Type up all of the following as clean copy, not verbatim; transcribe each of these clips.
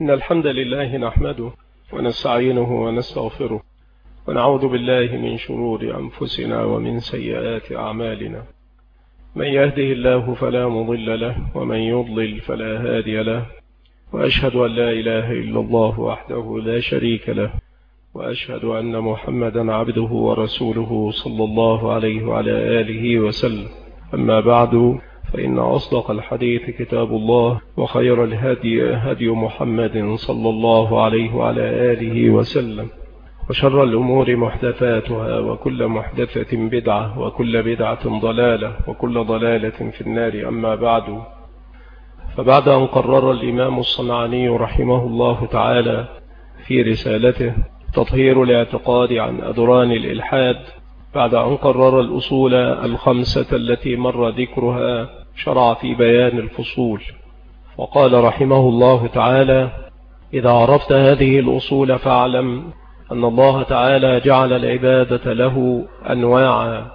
إن الحمد لله نحمده ونستعينه ونستغفره ونعوذ بالله من شرور أنفسنا ومن سيئات أعمالنا. من يهده الله فلا مضل له ومن يضلل فلا هادي له، وأشهد أن لا إله إلا الله وحده لا شريك له، وأشهد أن محمدا عبده ورسوله صلى الله عليه وعلى آله وسلم. أما بعد، فإن أصدق الحديث كتاب الله، وخير الهدي هدي محمد صلى الله عليه وعلى آله وسلم، وشر الأمور محدثاتها، وكل محدثة بدعة، وكل بدعة ضلالة، وكل ضلالة في النار. أما بعد، فبعد أن قرر الإمام الصنعاني رحمه الله تعالى في رسالته تطهير الاعتقاد عن أدران الإلحاد، بعد أن قرر الأصول الخمسة التي مر ذكرها، شرع في بيان الفصول، وقال رحمه الله تعالى: إذا عرفت هذه الأصول فاعلم أن الله تعالى جعل العبادة له أنواعا: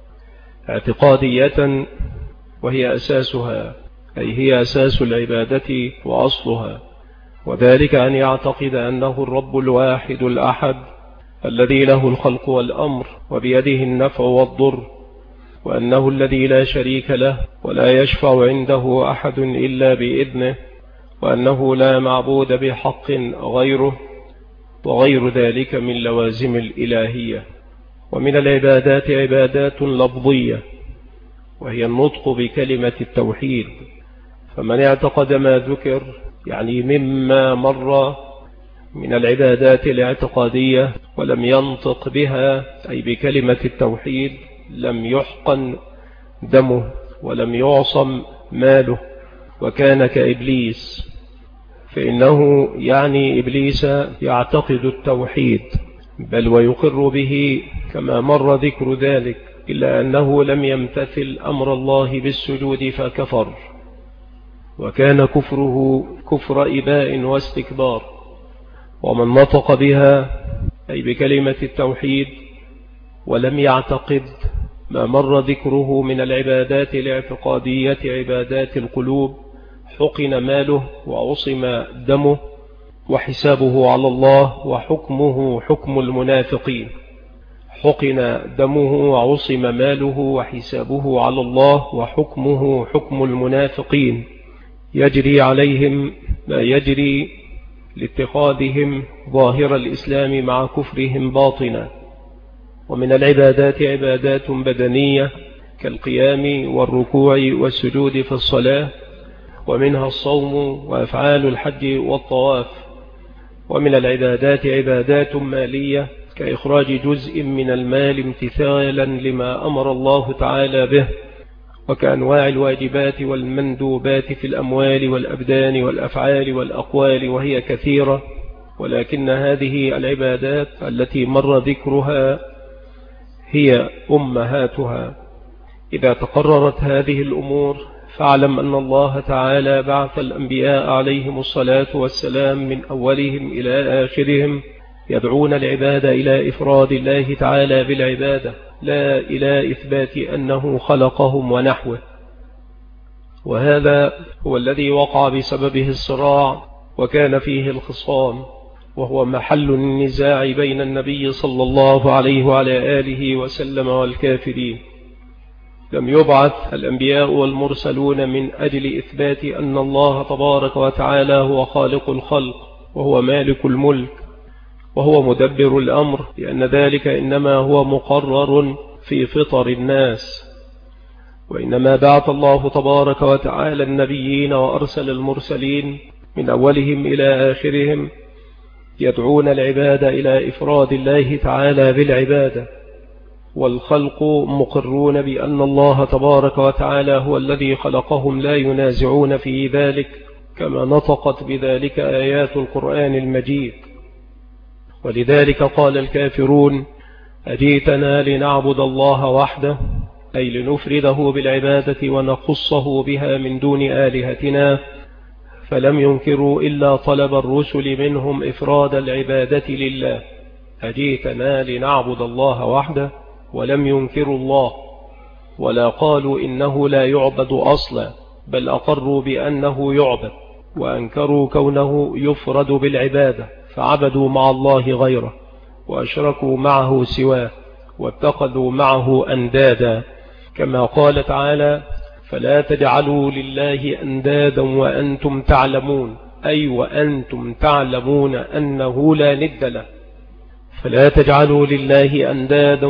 اعتقادية وهي أساسها، أي هي أساس العبادة وأصلها، وذلك أن يعتقد أنه الرب الواحد الأحد الذي له الخلق والأمر وبيده النفع والضر، وأنه الذي لا شريك له ولا يشفع عنده أحد إلا بإذنه، وأنه لا معبود بحق غيره، وغير ذلك من لوازم الإلهية. ومن العبادات عبادات لفظية، وهي النطق بكلمة التوحيد، فمن اعتقد ما ذكر يعني مما مر من العبادات الاعتقادية ولم ينطق بها أي بكلمة التوحيد، لم يحقن دمه ولم يعصم ماله، وكان كإبليس، فإنه يعني إبليس يعتقد التوحيد بل ويقر به كما مر ذكر ذلك، إلا أنه لم يمتثل أمر الله بالسجود فكفر، وكان كفره كفر إباء واستكبار. ومن نطق بها أي بكلمة التوحيد ولم يعتقد ما مر ذكره من العبادات الاعتقادية عبادات القلوب، حقن ماله وعصم دمه، وحسابه على الله، وحكمه حكم المنافقين. حقن دمه وعصم ماله وحسابه على الله، وحكمه حكم المنافقين، يجري عليهم ما يجري لاتخاذهم ظاهر الإسلام مع كفرهم باطنا. ومن العبادات عبادات بدنية كالقيام والركوع والسجود في الصلاة، ومنها الصوم وأفعال الحج والطواف. ومن العبادات عبادات مالية كإخراج جزء من المال امتثالا لما أمر الله تعالى به، وكأنواع الواجبات والمندوبات في الأموال والأبدان والأفعال والأقوال، وهي كثيرة، ولكن هذه العبادات التي مر ذكرها هي أمهاتها. إذا تقررت هذه الأمور فاعلم أن الله تعالى بعث الأنبياء عليهم الصلاة والسلام من أولهم إلى آخرهم يدعون العباد إلى إفراد الله تعالى بالعبادة، لا إلى إثبات أنه خلقهم ونحوه. وهذا هو الذي وقع بسببه الصراع وكان فيه الخصام، وهو محل النزاع بين النبي صلى الله عليه وعلى آله وسلم والكافرين. لم يبعث الأنبياء والمرسلون من أجل إثبات أن الله تبارك وتعالى هو خالق الخلق وهو مالك الملك وهو مدبر الأمر، لأن ذلك إنما هو مقرر في فطر الناس. وإنما بعث الله تبارك وتعالى النبيين وأرسل المرسلين من أولهم إلى آخرهم يدعون العباد إلى إفراد الله تعالى بالعبادة، والخلق مقرون بأن الله تبارك وتعالى هو الذي خلقهم، لا ينازعون في ذلك، كما نطقت بذلك آيات القرآن المجيد. ولذلك قال الكافرون: أجيتنا لنعبد الله وحده، أي لنفرده بالعبادة ونخصه بها من دون آلهتنا، فلم ينكروا إلا طلب الرسل منهم إفراد العبادة لله. أجيتنا لنعبد الله وحده، ولم ينكروا الله، ولا قالوا إنه لا يعبد أصلا، بل أقروا بأنه يعبد، وأنكروا كونه يفرد بالعبادة، فعبدوا مع الله غيره وأشركوا معه سواه واتخذوا معه أندادا، كما قال تعالى: فلا تجعلوا لله أندادا وأنتم تعلمون، أي وأنتم تعلمون أنه لا ند له. فلا تجعلوا لله أندادا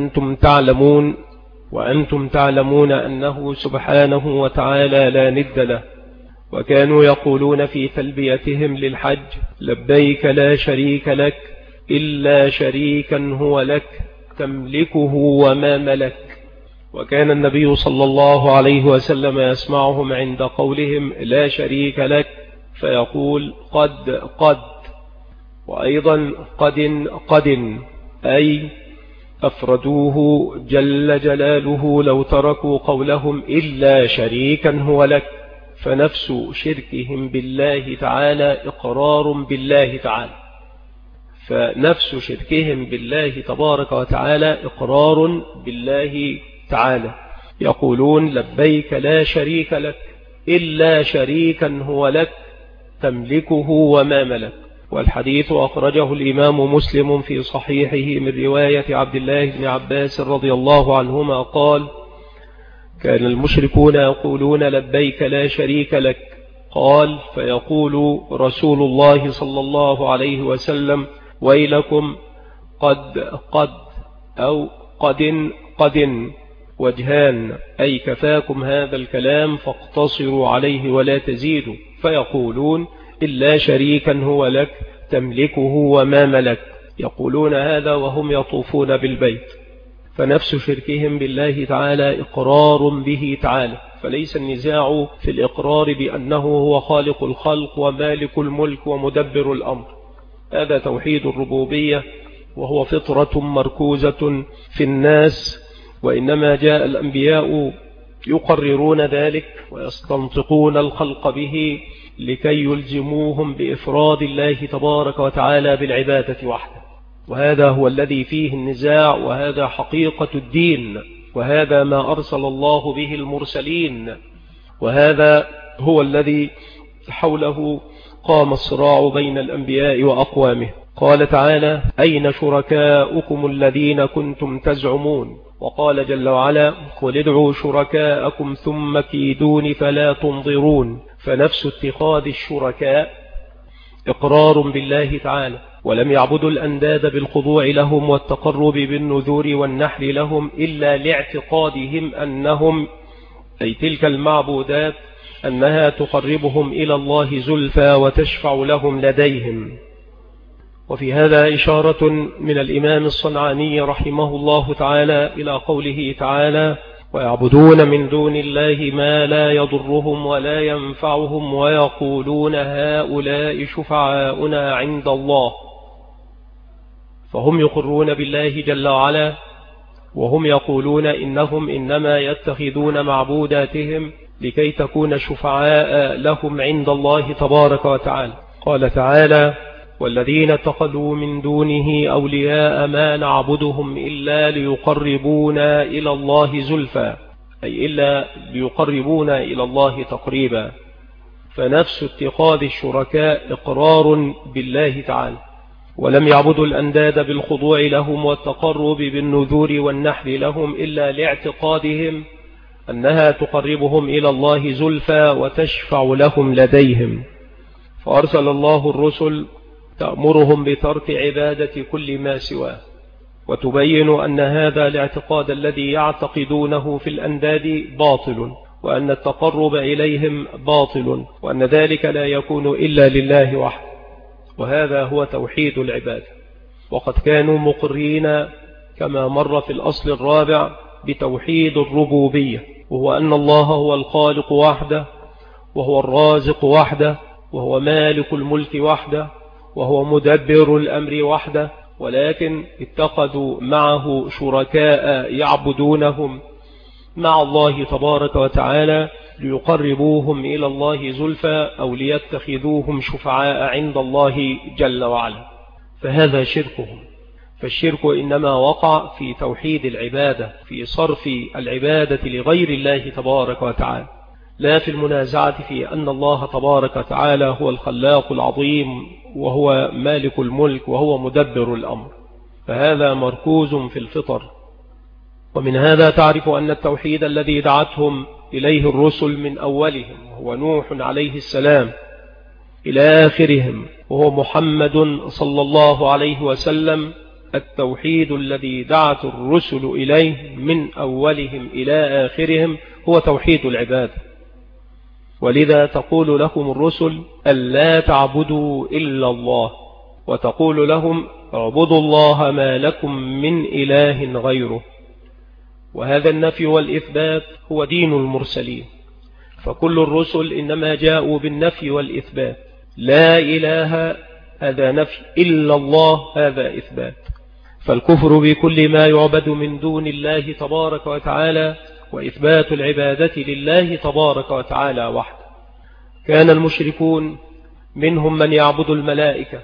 وأنتم تعلمون أنه سبحانه وتعالى لا ند له. وكانوا يقولون في تلبيتهم للحج: لبيك لا شريك لك إلا شريكا هو لك تملكه وما ملك. وكان النبي صلى الله عليه وسلم يسمعهم عند قولهم لا شريك لك فيقول قد، وأيضا قد، أي أفردوه جل جلاله لو تركوا قولهم إلا شريكا هو لك. فنفس شركهم بالله تعالى إقرار بالله تعالى، فنفس شركهم بالله تبارك وتعالى إقرار بالله تعالى. يقولون لبيك لا شريك لك إلا شريكا هو لك تملكه وما ملك. والحديث أخرجه الإمام مسلم في صحيحه من رواية عبد الله بن عباس رضي الله عنهما قال: كان المشركون يقولون لبيك لا شريك لك. قال: فيقول رسول الله صلى الله عليه وسلم: ويلكم قد أو قد وجهان، أي كفاكم هذا الكلام فاقتصروا عليه ولا تزيدوا. فيقولون إلا شريكا هو لك تملكه وما ملك. يقولون هذا وهم يطوفون بالبيت. فنفس شركهم بالله تعالى إقرار به تعالى، فليس النزاع في الإقرار بأنه هو خالق الخلق ومالك الملك ومدبر الأمر. هذا توحيد الربوبية، وهو فطرة مركوزة في الناس، وإنما جاء الأنبياء يقررون ذلك ويستنطقون الخلق به لكي يلزموهم بإفراد الله تبارك وتعالى بالعبادة وحده. وهذا هو الذي فيه النزاع، وهذا حقيقة الدين، وهذا ما أرسل الله به المرسلين، وهذا هو الذي حوله قام الصراع بين الأنبياء وأقوامه. قال تعالى: أين شركاؤكم الذين كنتم تزعمون؟ وقال جل وعلا: قل ادعوا شركاءكم ثم كيدون فلا تنظرون. فنفس اتخاذ الشركاء إقرار بالله تعالى، ولم يعبدوا الأنداد بالخضوع لهم والتقرب بالنذور والنحر لهم إلا لاعتقادهم أنهم، أي تلك المعبودات، أنها تقربهم إلى الله زلفى وتشفع لهم لديهم. وفي هذا إشارة من الإمام الصنعاني رحمه الله تعالى إلى قوله تعالى: ويعبدون من دون الله ما لا يضرهم ولا ينفعهم ويقولون هؤلاء شفعاؤنا عند الله. فهم يقرون بالله جل وعلا، وهم يقولون إنهم إنما يتخذون معبوداتهم لكي تكون شفعاء لهم عند الله تبارك وتعالى. قال تعالى: والذين اتخذوا من دونه أولياء ما نعبدهم إلا ليقربونا إلى الله زلفى، أي إلا ليقربونا إلى الله تقريبا. فنفس اتخاذ الشركاء إقرار بالله تعالى، ولم يعبدوا الأنداد بالخضوع لهم والتقرب بالنذور والنحر لهم إلا لاعتقادهم أنها تقربهم إلى الله زلفى وتشفع لهم لديهم. فأرسل الله الرسل تأمرهم بترك عبادة كل ما سواه، وتبين أن هذا الاعتقاد الذي يعتقدونه في الأنداد باطل، وأن التقرب إليهم باطل، وأن ذلك لا يكون إلا لله وحده. وهذا هو توحيد العبادة. وقد كانوا مقرين كما مر في الأصل الرابع بتوحيد الربوبية، وهو أن الله هو الخالق وحده، وهو الرازق وحده، وهو مالك الملك وحده، وهو مدبر الأمر وحده. ولكن اتخذوا معه شركاء يعبدونهم مع الله تبارك وتعالى ليقربوهم إلى الله زلفى، أو ليتخذوهم شفعاء عند الله جل وعلا. فهذا شركهم. فالشرك إنما وقع في توحيد العبادة، في صرف العبادة لغير الله تبارك وتعالى. لا في المنازعة في أن الله تبارك وتعالى هو الخلاق العظيم وهو مالك الملك وهو مدبر الأمر، فهذا مركوز في الفطر. ومن هذا تعرف أن التوحيد الذي دعتهم إليه الرسل من أولهم وهو نوح عليه السلام إلى آخرهم وهو محمد صلى الله عليه وسلم، التوحيد الذي دعت الرسل إليه من أولهم إلى آخرهم هو توحيد العبادة. ولذا تقول لهم الرسل ألا تعبدوا إلا الله، وتقول لهم اعبدوا الله ما لكم من إله غيره. وهذا النفي والإثبات هو دين المرسلين، فكل الرسل إنما جاءوا بالنفي والإثبات. لا إله هذا نفي، إلا الله هذا إثبات. فالكفر بكل ما يعبد من دون الله تبارك وتعالى وإثبات العبادة لله تبارك وتعالى وحده. كان المشركون منهم من يعبد الملائكة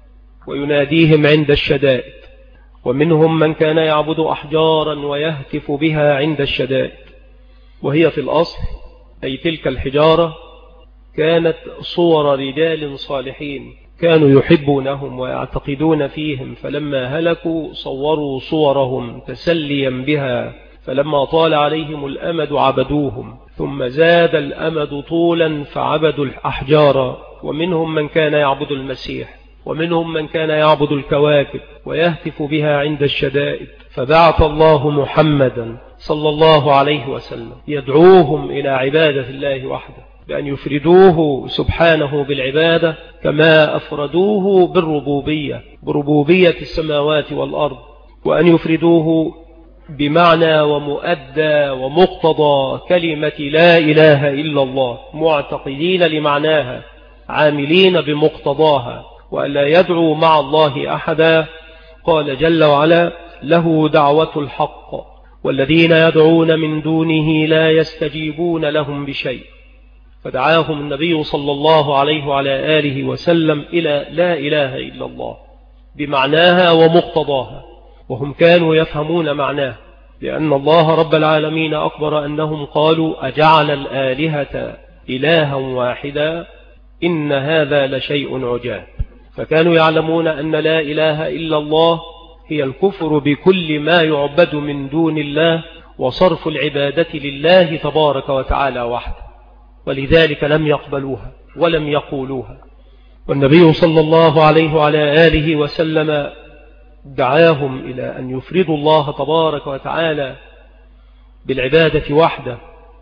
ويناديهم عند الشدائد، ومنهم من كان يعبد أحجارا ويهتف بها عند الشدائد. وهي في الأصل أي تلك الحجارة كانت صور رجال صالحين كانوا يحبونهم ويعتقدون فيهم، فلما هلكوا صوروا صورهم تسليا بها، فلما طال عليهم الأمد عبدوهم، ثم زاد الأمد طولا فعبدوا الأحجار. ومنهم من كان يعبد المسيح، ومنهم من كان يعبد الكواكب ويهتف بها عند الشدائد. فبعث الله محمدا صلى الله عليه وسلم يدعوهم إلى عبادة الله وحده، بأن يفردوه سبحانه بالعبادة كما أفردوه بالربوبية، بربوبية السماوات والأرض، وأن يفردوه بمعنى ومؤدى ومقتضى كلمة لا إله إلا الله، معتقدين لمعناها عاملين بمقتضاها، وألا يدعو مع الله أحدا. قال جل وعلا له دعوة الحق والذين يدعون من دونه لا يستجيبون لهم بشيء. فدعاهم النبي صلى الله عليه وعلى آله وسلم إلى لا إله إلا الله بمعناها ومقتضاها، وهم كانوا يفهمون معناه، لأن الله رب العالمين أخبر أنهم قالوا أجعل الآلهة إلها واحدا إن هذا لشيء عجاب. فكانوا يعلمون أن لا إله إلا الله هي الكفر بكل ما يعبد من دون الله وصرف العبادة لله تبارك وتعالى وحده، ولذلك لم يقبلوها ولم يقولوها. والنبي صلى الله عليه وعلى آله وسلم دعاهم إلى أن يفردوا الله تبارك وتعالى بالعبادة وحده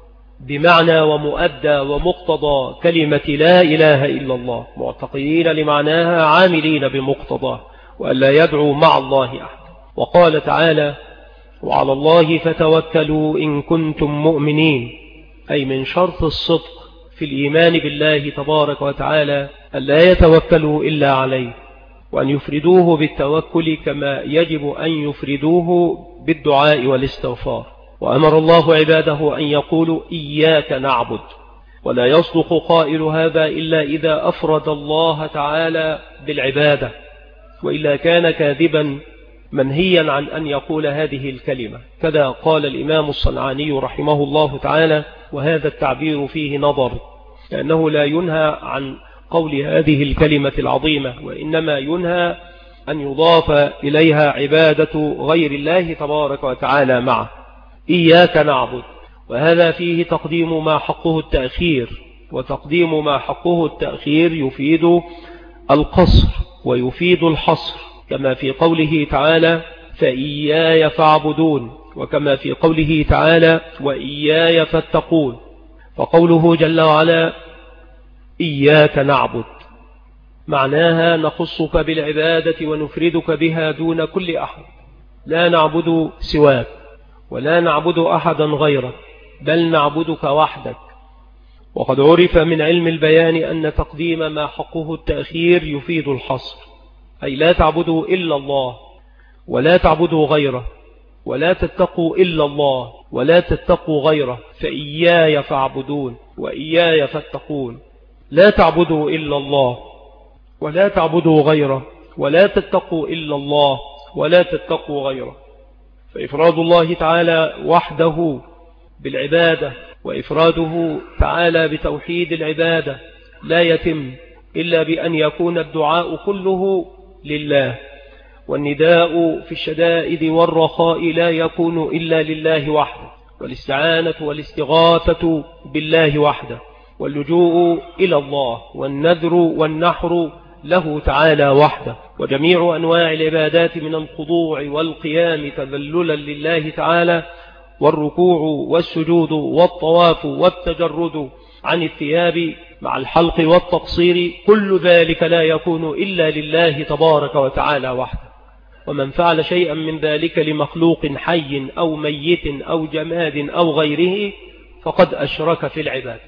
بمعنى ومؤدى ومقتضى كلمة لا إله إلا الله، معتقدين لمعناها عاملين بمقتضاه، وألا يدعوا مع الله أحد. وقال تعالى وعلى الله فتوكلوا إن كنتم مؤمنين، أي من شرط الصدق في الإيمان بالله تبارك وتعالى ألا يتوكلوا إلا عليه، وأن يفردوه بالتوكل كما يجب أن يفردوه بالدعاء والاستغفار. وأمر الله عباده أن يقولوا إياك نعبد، ولا يصدق قائل هذا إلا إذا أفرد الله تعالى بالعبادة، وإلا كان كاذبا منهيا عن أن يقول هذه الكلمة. كذا قال الإمام الصنعاني رحمه الله تعالى، وهذا التعبير فيه نظر، لأنه لا ينهى عن قول هذه الكلمة العظيمة، وإنما ينهى أن يضاف إليها عبادة غير الله تبارك وتعالى معه. إياك نعبد، وهذا فيه تقديم ما حقه التأخير، وتقديم ما حقه التأخير يفيد القصر ويفيد الحصر، كما في قوله تعالى فإياي فاعبدون، وكما في قوله تعالى وإياي فاتقون. فقوله جل وعلا إياك نعبد معناها نخصك بالعبادة ونفردك بها دون كل أحد، لا نعبد سواك ولا نعبد أحدا غيرك، بل نعبدك وحدك. وقد عرف من علم البيان أن تقديم ما حقه التأخير يفيد الحصر، أي لا تعبدوا إلا الله ولا تعبدوا غيره، ولا تتقوا إلا الله ولا تتقوا غيره، فإياي فاعبدون وإياي فاتقون. لا تعبدوا إلا الله ولا تعبدوا غيره ولا تتقوا إلا الله ولا تتقوا غيره. فإفراد الله تعالى وحده بالعبادة وإفراده تعالى بتوحيد العبادة لا يتم إلا بأن يكون الدعاء كله لله، والنداء في الشدائد والرخاء لا يكون إلا لله وحده، والاستعانة والاستغاثة بالله وحده، واللجوء إلى الله والنذر والنحر له تعالى وحده، وجميع أنواع العبادات من الخضوع والقيام تذللا لله تعالى، والركوع والسجود والطواف والتجرد عن الثياب مع الحلق والتقصير، كل ذلك لا يكون إلا لله تبارك وتعالى وحده. ومن فعل شيئا من ذلك لمخلوق حي أو ميت أو جماد أو غيره فقد أشرك في العبادة،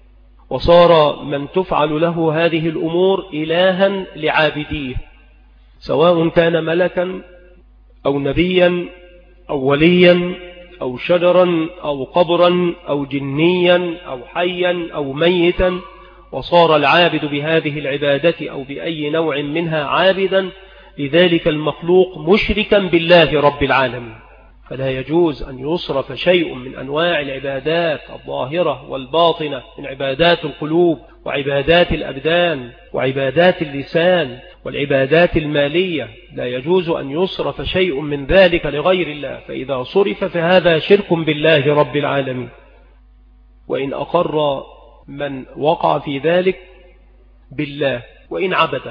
وصار من تفعل له هذه الأمور إلها لعابديه، سواء كان ملكا أو نبيا أو وليا أو شجرا أو قبرا أو جنيا أو حيا أو ميتا، وصار العابد بهذه العبادة أو بأي نوع منها عابدا لذلك المخلوق مشركا بالله رب العالمين. فلا يجوز أن يصرف شيء من أنواع العبادات الظاهرة والباطنة من عبادات القلوب وعبادات الأبدان وعبادات اللسان والعبادات المالية، لا يجوز أن يصرف شيء من ذلك لغير الله، فإذا صرف فهذا شرك بالله رب العالمين. وإن أقر من وقع في ذلك بالله وإن عبده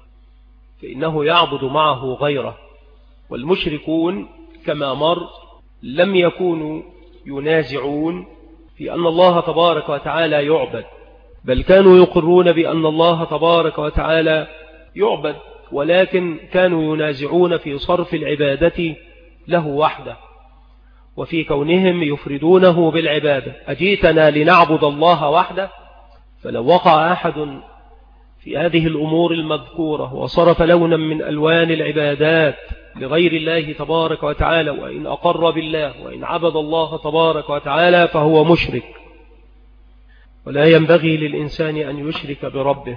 فإنه يعبد معه غيره. والمشركون كما مر لم يكونوا ينازعون في أن الله تبارك وتعالى يعبد، بل كانوا يقرون بأن الله تبارك وتعالى يعبد، ولكن كانوا ينازعون في صرف العبادة له وحده وفي كونهم يفردونه بالعبادة. أجيتنا لنعبد الله وحده؟ فلو وقع أحد في هذه الأمور المذكورة وصرف لونا من ألوان العبادات لغير الله تبارك وتعالى، وإن أقر بالله وإن عبد الله تبارك وتعالى فهو مشرك. ولا ينبغي للإنسان أن يشرك بربه.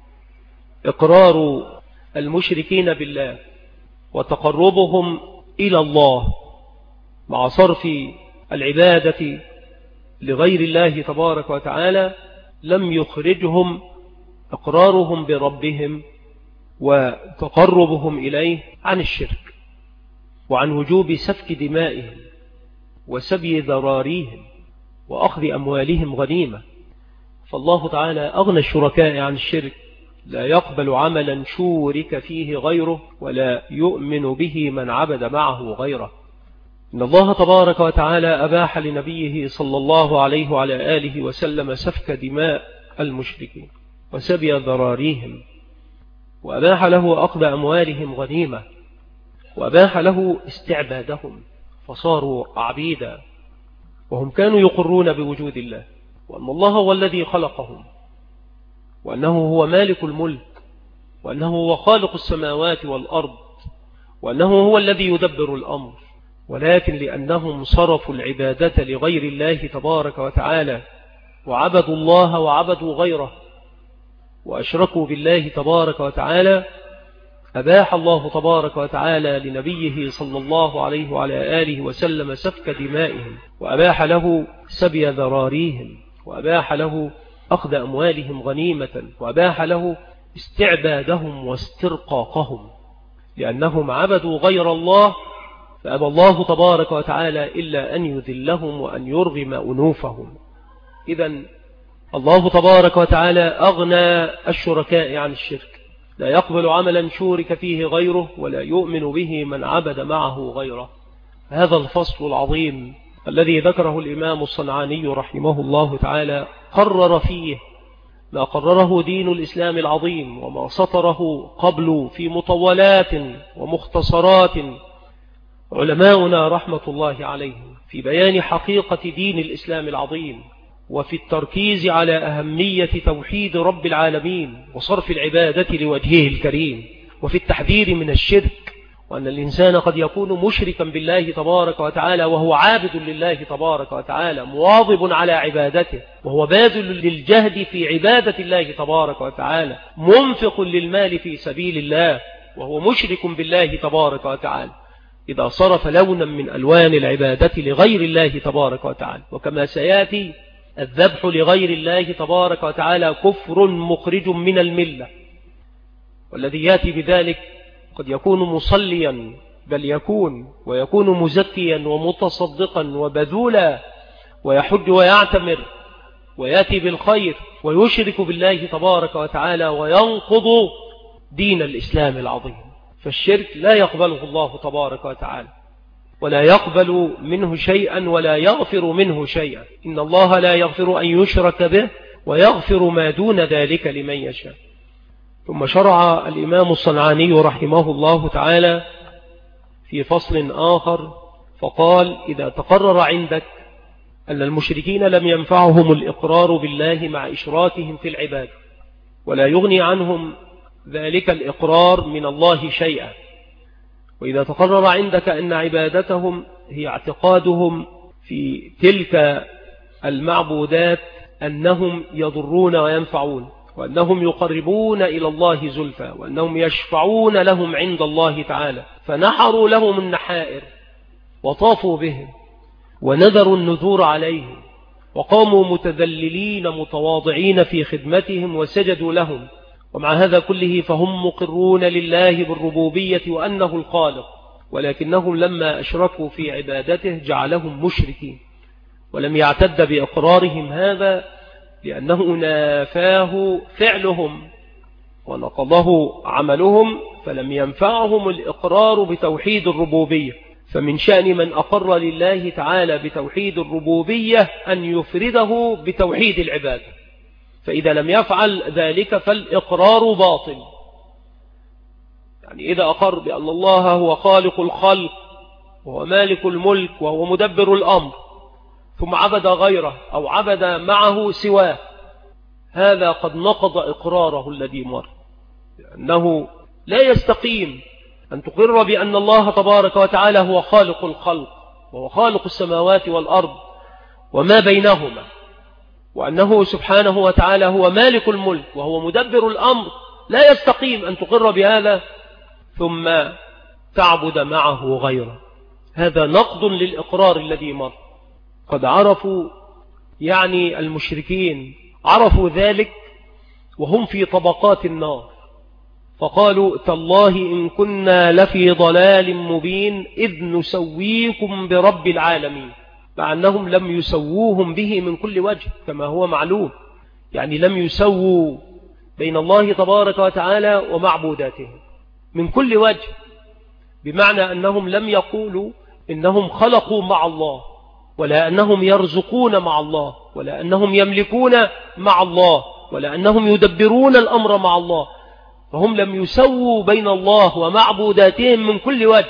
إقرار المشركين بالله وتقربهم إلى الله مع صرف العبادة لغير الله تبارك وتعالى لم يخرجهم إقرارهم بربهم وتقربهم إليه عن الشرك وعن وجوب سفك دمائهم وسبي ذراريهم وأخذ أموالهم غنيمة. فالله تعالى أغنى الشركاء عن الشرك، لا يقبل عملا شورك فيه غيره ولا يؤمن به من عبد معه غيره. إن الله تبارك وتعالى أباح لنبيه صلى الله عليه وعلى آله وسلم سفك دماء المشركين وسبي ذراريهم، وأباح له أخذ أموالهم غنيمة، وأباح له استعبادهم فصاروا عبيدا، وهم كانوا يقرون بوجود الله وأن الله هو الذي خلقهم وأنه هو مالك الملك وأنه هو خالق السماوات والأرض وأنه هو الذي يدبر الأمر، ولكن لأنهم صرفوا العبادة لغير الله تبارك وتعالى وعبدوا الله وعبدوا غيره وأشركوا بالله تبارك وتعالى، أباح الله تبارك وتعالى لنبيه صلى الله عليه وعلى آله وسلم سفك دمائهم، وأباح له سبي ذراريهم، وأباح له أخذ أموالهم غنيمة، وأباح له استعبادهم واسترقاقهم، لأنهم عبدوا غير الله، فأبى الله تبارك وتعالى إلا أن يذلهم وأن يرغم أنوفهم. إذن الله تبارك وتعالى أغنى الشركاء عن الشرك، لا يقبل عملا شورك فيه غيره ولا يؤمن به من عبد معه غيره. هذا الفصل العظيم الذي ذكره الإمام الصنعاني رحمه الله تعالى قرر فيه ما قرره دين الإسلام العظيم وما سطره قبل في مطولات ومختصرات علماؤنا رحمة الله عليهم في بيان حقيقة دين الإسلام العظيم، وفي التركيز على أهمية توحيد رب العالمين وصرف العبادة لوجهه الكريم، وفي التحذير من الشرك، وأن الإنسان قد يكون مشركا بالله تبارك وتعالى وهو عابد لله تبارك وتعالى مواظب على عبادته، وهو باذل للجهد في عبادة الله تبارك وتعالى، منفق للمال في سبيل الله وهو مشرك بالله تبارك وتعالى إذا صرف لونا من ألوان العبادة لغير الله تبارك وتعالى. وكما سيأتي الذبح لغير الله تبارك وتعالى كفر مخرج من الملة، والذي يأتي بذلك قد يكون مصليا بل ويكون مزكيا ومتصدقا وبذولا ويحج ويعتمر ويأتي بالخير ويشرك بالله تبارك وتعالى وينقض دين الإسلام العظيم. فالشرك لا يقبله الله تبارك وتعالى، ولا يقبل منه شيئا ولا يغفر منه شيئا. إن الله لا يغفر أن يشرك به ويغفر ما دون ذلك لمن يشاء. ثم شرع الإمام الصنعاني رحمه الله تعالى في فصل آخر فقال: إذا تقرر عندك أن المشركين لم ينفعهم الإقرار بالله مع إشراكهم في العبادة، ولا يغني عنهم ذلك الإقرار من الله شيئا، وإذا تقرر عندك أن عبادتهم هي اعتقادهم في تلك المعبودات أنهم يضرون وينفعون، وأنهم يقربون إلى الله زلفى، وأنهم يشفعون لهم عند الله تعالى، فنحروا لهم النحائر وطافوا بهم ونذروا النذور عليهم وقاموا متذللين متواضعين في خدمتهم وسجدوا لهم، ومع هذا كله فهم مقرون لله بالربوبية وأنه الخالق، ولكنهم لما أشركوا في عبادته جعلهم مشركين، ولم يعتد بإقرارهم هذا لأنه نافاه فعلهم ونقضه عملهم، فلم ينفعهم الإقرار بتوحيد الربوبية. فمن شأن من أقر لله تعالى بتوحيد الربوبية أن يفرده بتوحيد العبادة، فإذا لم يفعل ذلك فالإقرار باطل. يعني إذا أقر بأن الله هو خالق الخلق وهو مالك الملك وهو مدبر الأمر، ثم عبد غيره أو عبد معه سواه، هذا قد نقض إقراره الذي مر، لأنه لا يستقيم أن تقر بأن الله تبارك وتعالى هو خالق الخلق وهو خالق السماوات والأرض وما بينهما، وأنه سبحانه وتعالى هو مالك الملك وهو مدبر الأمر. لا يستقيم أن تقر بهذا ثم تعبد معه غيره، هذا نقض للإقرار الذي مر. قد عرفوا، يعني المشركين عرفوا ذلك وهم في طبقات النار، فقالوا: تالله إن كنا لفي ضلال مبين إذ نسويكم برب العالمين، مع أنهم لم يسووهم به من كل وجه كما هو معلوم، يعني لم يسووا بين الله تبارك وتعالى ومعبوداته من كل وجه، بمعنى أنهم لم يقولوا إنهم خلقوا مع الله، ولا أنهم يرزقون مع الله، ولا أنهم يملكون مع الله، ولا أنهم يدبرون الأمر مع الله، فهم لم يسووا بين الله ومعبوداتهم من كل وجه،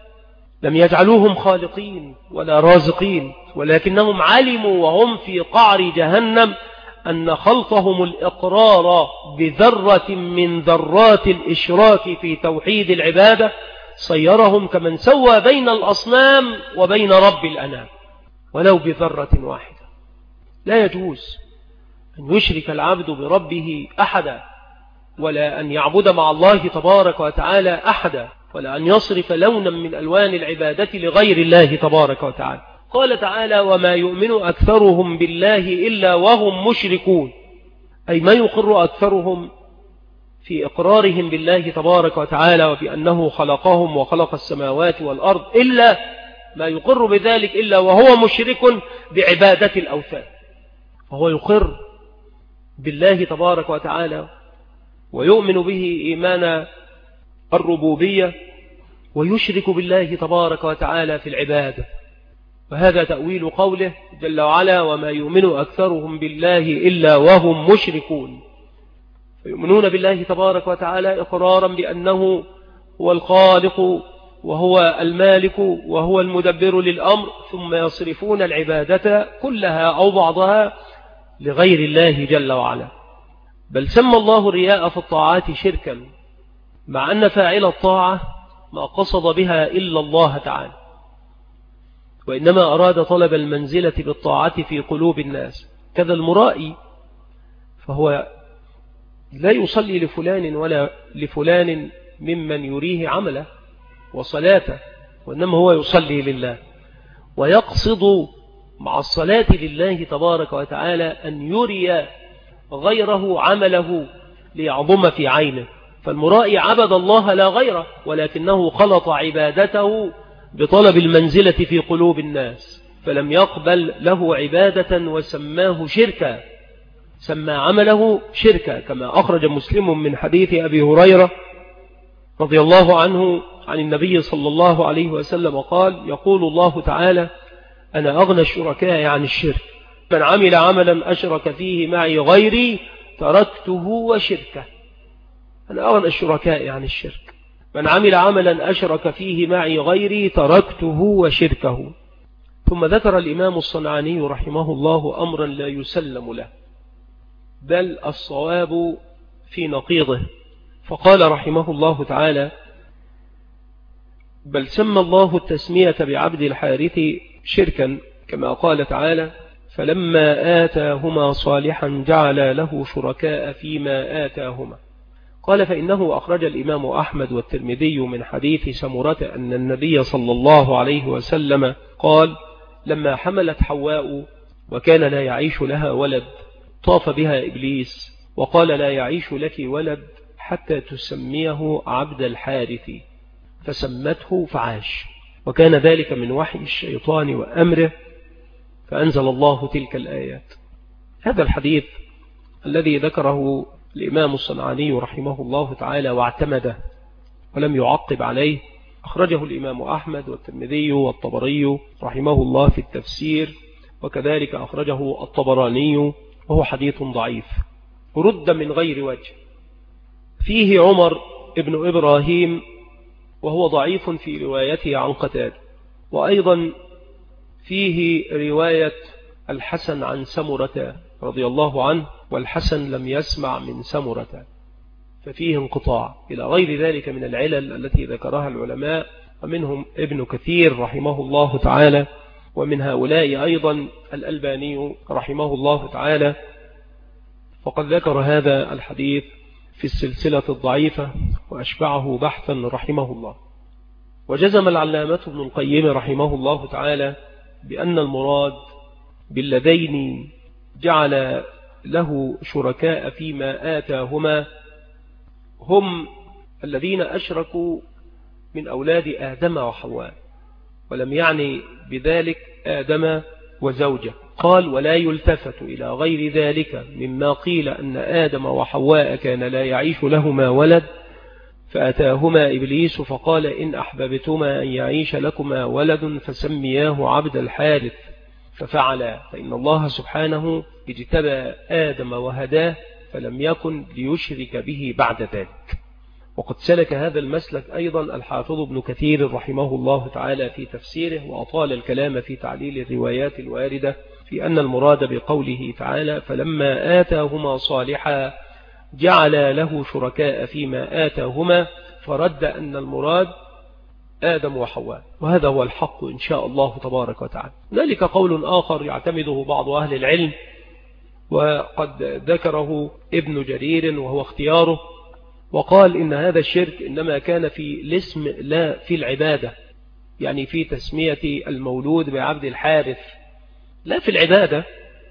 لم يجعلوهم خالقين ولا رازقين، ولكنهم علموا وهم في قعر جهنم أن خلطهم الإقرار بذرة من ذرات الإشراك في توحيد العبادة صيرهم كمن سوى بين الأصنام وبين رب الأنام ولو بذرة واحدة. لا يجوز أن يشرك العبد بربه أحدا، ولا أن يعبد مع الله تبارك وتعالى أحدا، ولا أن يصرف لونا من ألوان العبادة لغير الله تبارك وتعالى. قال تعالى: وما يؤمن أكثرهم بالله إلا وهم مشركون، أي ما يقر أكثرهم في إقرارهم بالله تبارك وتعالى وبأنه خلقهم وخلق السماوات والأرض، إلا ما يقر بذلك إلا وهو مشرك بعبادة الأوثان. فهو يقر بالله تبارك وتعالى ويؤمن به إيمان الربوبية، ويشرك بالله تبارك وتعالى في العبادة. وهذا تأويل قوله جل وعلا: وما يؤمن أكثرهم بالله إلا وهم مشركون. فيؤمنون بالله تبارك وتعالى إقرارا بأنه هو الخالق وهو المالك وهو المدبر للأمر، ثم يصرفون العبادة كلها أو بعضها لغير الله جل وعلا. بل سمى الله الرياء في الطاعات شركا، مع أن فاعل الطاعة ما قصد بها إلا الله تعالى، وإنما أراد طلب المنزلة بالطاعة في قلوب الناس. كذا المرائي، فهو لا يصلي لفلان ولا لفلان ممن يريه عمله وصلاته، وإنما هو يصلي لله ويقصد مع الصلاة لله تبارك وتعالى أن يري غيره عمله ليعظم في عينه. فالمرائي عبد الله لا غيره، ولكنه خلط عبادته بطلب المنزلة في قلوب الناس، فلم يقبل له عبادة وسماه شركا، سمى عمله شركا، كما أخرج مسلم من حديث أبي هريرة رضي الله عنه عن النبي صلى الله عليه وسلم قال: يقول الله تعالى: أنا أغنى الشركاء عن الشرك، من عمل عملا أشرك فيه معي غيري تركته وشركه. أنا أغنى الشركاء عن الشرك، من عمل عملا أشرك فيه معي غيري تركته وشركه. ثم ذكر الإمام الصنعاني رحمه الله أمرا لا يسلم له، بل الصواب في نقيضه، فقال رحمه الله تعالى: بل سمى الله التسمية بعبد الحارث شركا، كما قال تعالى: فلما آتاهما صالحا جعل له شركاء فيما آتاهما. قال: فإنه أخرج الإمام أحمد والترمذي من حديث سمرة أن النبي صلى الله عليه وسلم قال: لما حملت حواء وكان لا يعيش لها ولد، طاف بها إبليس وقال: لا يعيش لك ولد حتى تسميه عبد الحارث، فسمته فعاش. وكان ذلك من وحي الشيطان وأمره، فأنزل الله تلك الآيات. هذا الحديث الذي ذكره الإمام الصنعاني رحمه الله تعالى واعتمده ولم يعقب عليه، أخرجه الإمام أحمد والترمذي والطبري رحمه الله في التفسير، وكذلك أخرجه الطبراني، وهو حديث ضعيف رد من غير وجه. فيه عمر ابن إبراهيم وهو ضعيف في روايته عن قتادة، وأيضا فيه رواية الحسن عن سمرة رضي الله عنه، والحسن لم يسمع من سمرة، ففيه انقطاع إلى غير ذلك من العلل التي ذكرها العلماء، ومنهم ابن كثير رحمه الله تعالى، ومن هؤلاء أيضا الألباني رحمه الله تعالى، وقد ذكر هذا الحديث في السلسلة الضعيفة وأشبعه بحثا رحمه الله. وجزم العلامة ابن القيم رحمه الله تعالى بأن المراد بالذين جعل له شركاء فيما آتاهما هم الذين أشركوا من أولاد آدم وحواء، ولم يعني بذلك آدم وزوجه. قال: ولا يلتفت إلى غير ذلك مما قيل أن آدم وحواء كان لا يعيش لهما ولد، فأتاهما إبليس فقال: إن أحببتما أن يعيش لكما ولد فسمياه عبد الحارث، ففعلا، فإن الله سبحانه اجتبى آدم وهداه، فلم يكن ليشرك به بعد ذلك. وقد سلك هذا المسلك أيضا الحافظ ابن كثير رحمه الله تعالى في تفسيره، وأطال الكلام في تعليل الروايات الواردة في أن المراد بقوله تعالى: فلما آتاهما صالحا جعل له شركاء فيما آتاهما، فرد أن المراد آدم وحواء، وهذا هو الحق إن شاء الله تبارك وتعالى. ذلك قول آخر يعتمده بعض أهل العلم، وقد ذكره ابن جرير وهو اختياره، وقال إن هذا الشرك إنما كان في الاسم لا في العبادة، يعني في تسمية المولود بعبد الحارث لا في العبادة،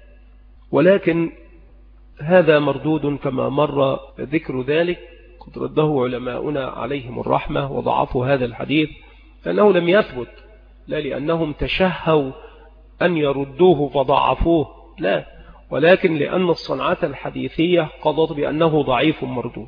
ولكن هذا مردود كما مر ذكر ذلك، قد رده علماؤنا عليهم الرحمة وضعفوا هذا الحديث، فأنه لم يثبت، لا لأنهم تشهوا أن يردوه فضعفوه، لا، ولكن لأن الصنعة الحديثية قضت بأنه ضعيف مردود.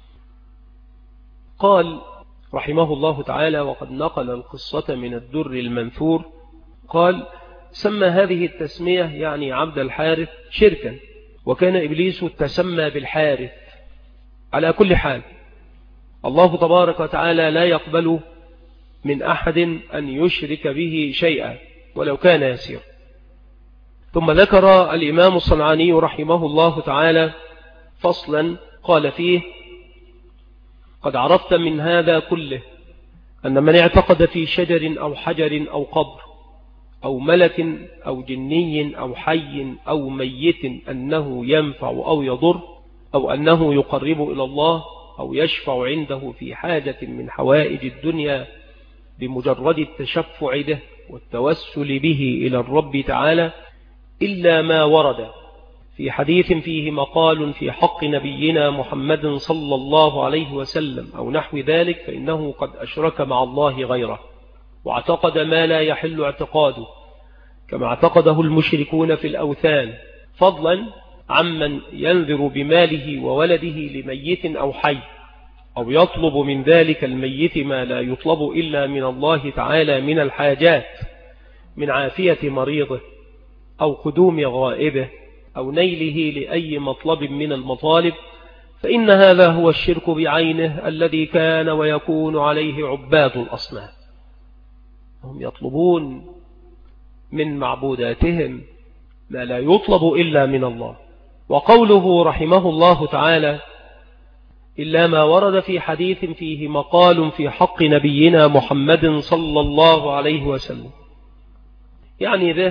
قال رحمه الله تعالى: وقد نقل القصة من الدر المنثور، قال: سمى هذه التسمية يعني عبد الحارث شركا، وكان إبليس تسمى بالحارث. على كل حال الله تبارك وتعالى لا يقبل من أحد أن يشرك به شيئا ولو كان يسير. ثم ذكر الإمام الصنعاني رحمه الله تعالى فصلا قال فيه: قد عرفت من هذا كله أن من اعتقد في شجر أو حجر أو قبر أو ملك أو جني أو حي أو ميت أنه ينفع أو يضر، أو أنه يقرب إلى الله أو يشفع عنده في حاجة من حوائج الدنيا بمجرد التشفع به والتوسل به إلى الرب تعالى إلا ما ورد في حديث فيه مقال في حق نبينا محمد صلى الله عليه وسلم أو نحو ذلك، فإنه قد أشرك مع الله غيره واعتقد ما لا يحل اعتقاده كما اعتقده المشركون في الأوثان، فضلا عمن ينذر بماله وولده لميت أو حي، أو يطلب من ذلك الميت ما لا يطلب إلا من الله تعالى من الحاجات، من عافية مريضه أو قدوم غائبه أو نيله لأي مطلب من المطالب، فإن هذا هو الشرك بعينه الذي كان ويكون عليه عباد الأصنام. هم يطلبون من معبوداتهم ما لا يطلب إلا من الله. وقوله رحمه الله تعالى إلا ما ورد في حديث فيه مقال في حق نبينا محمد صلى الله عليه وسلم، يعني ذا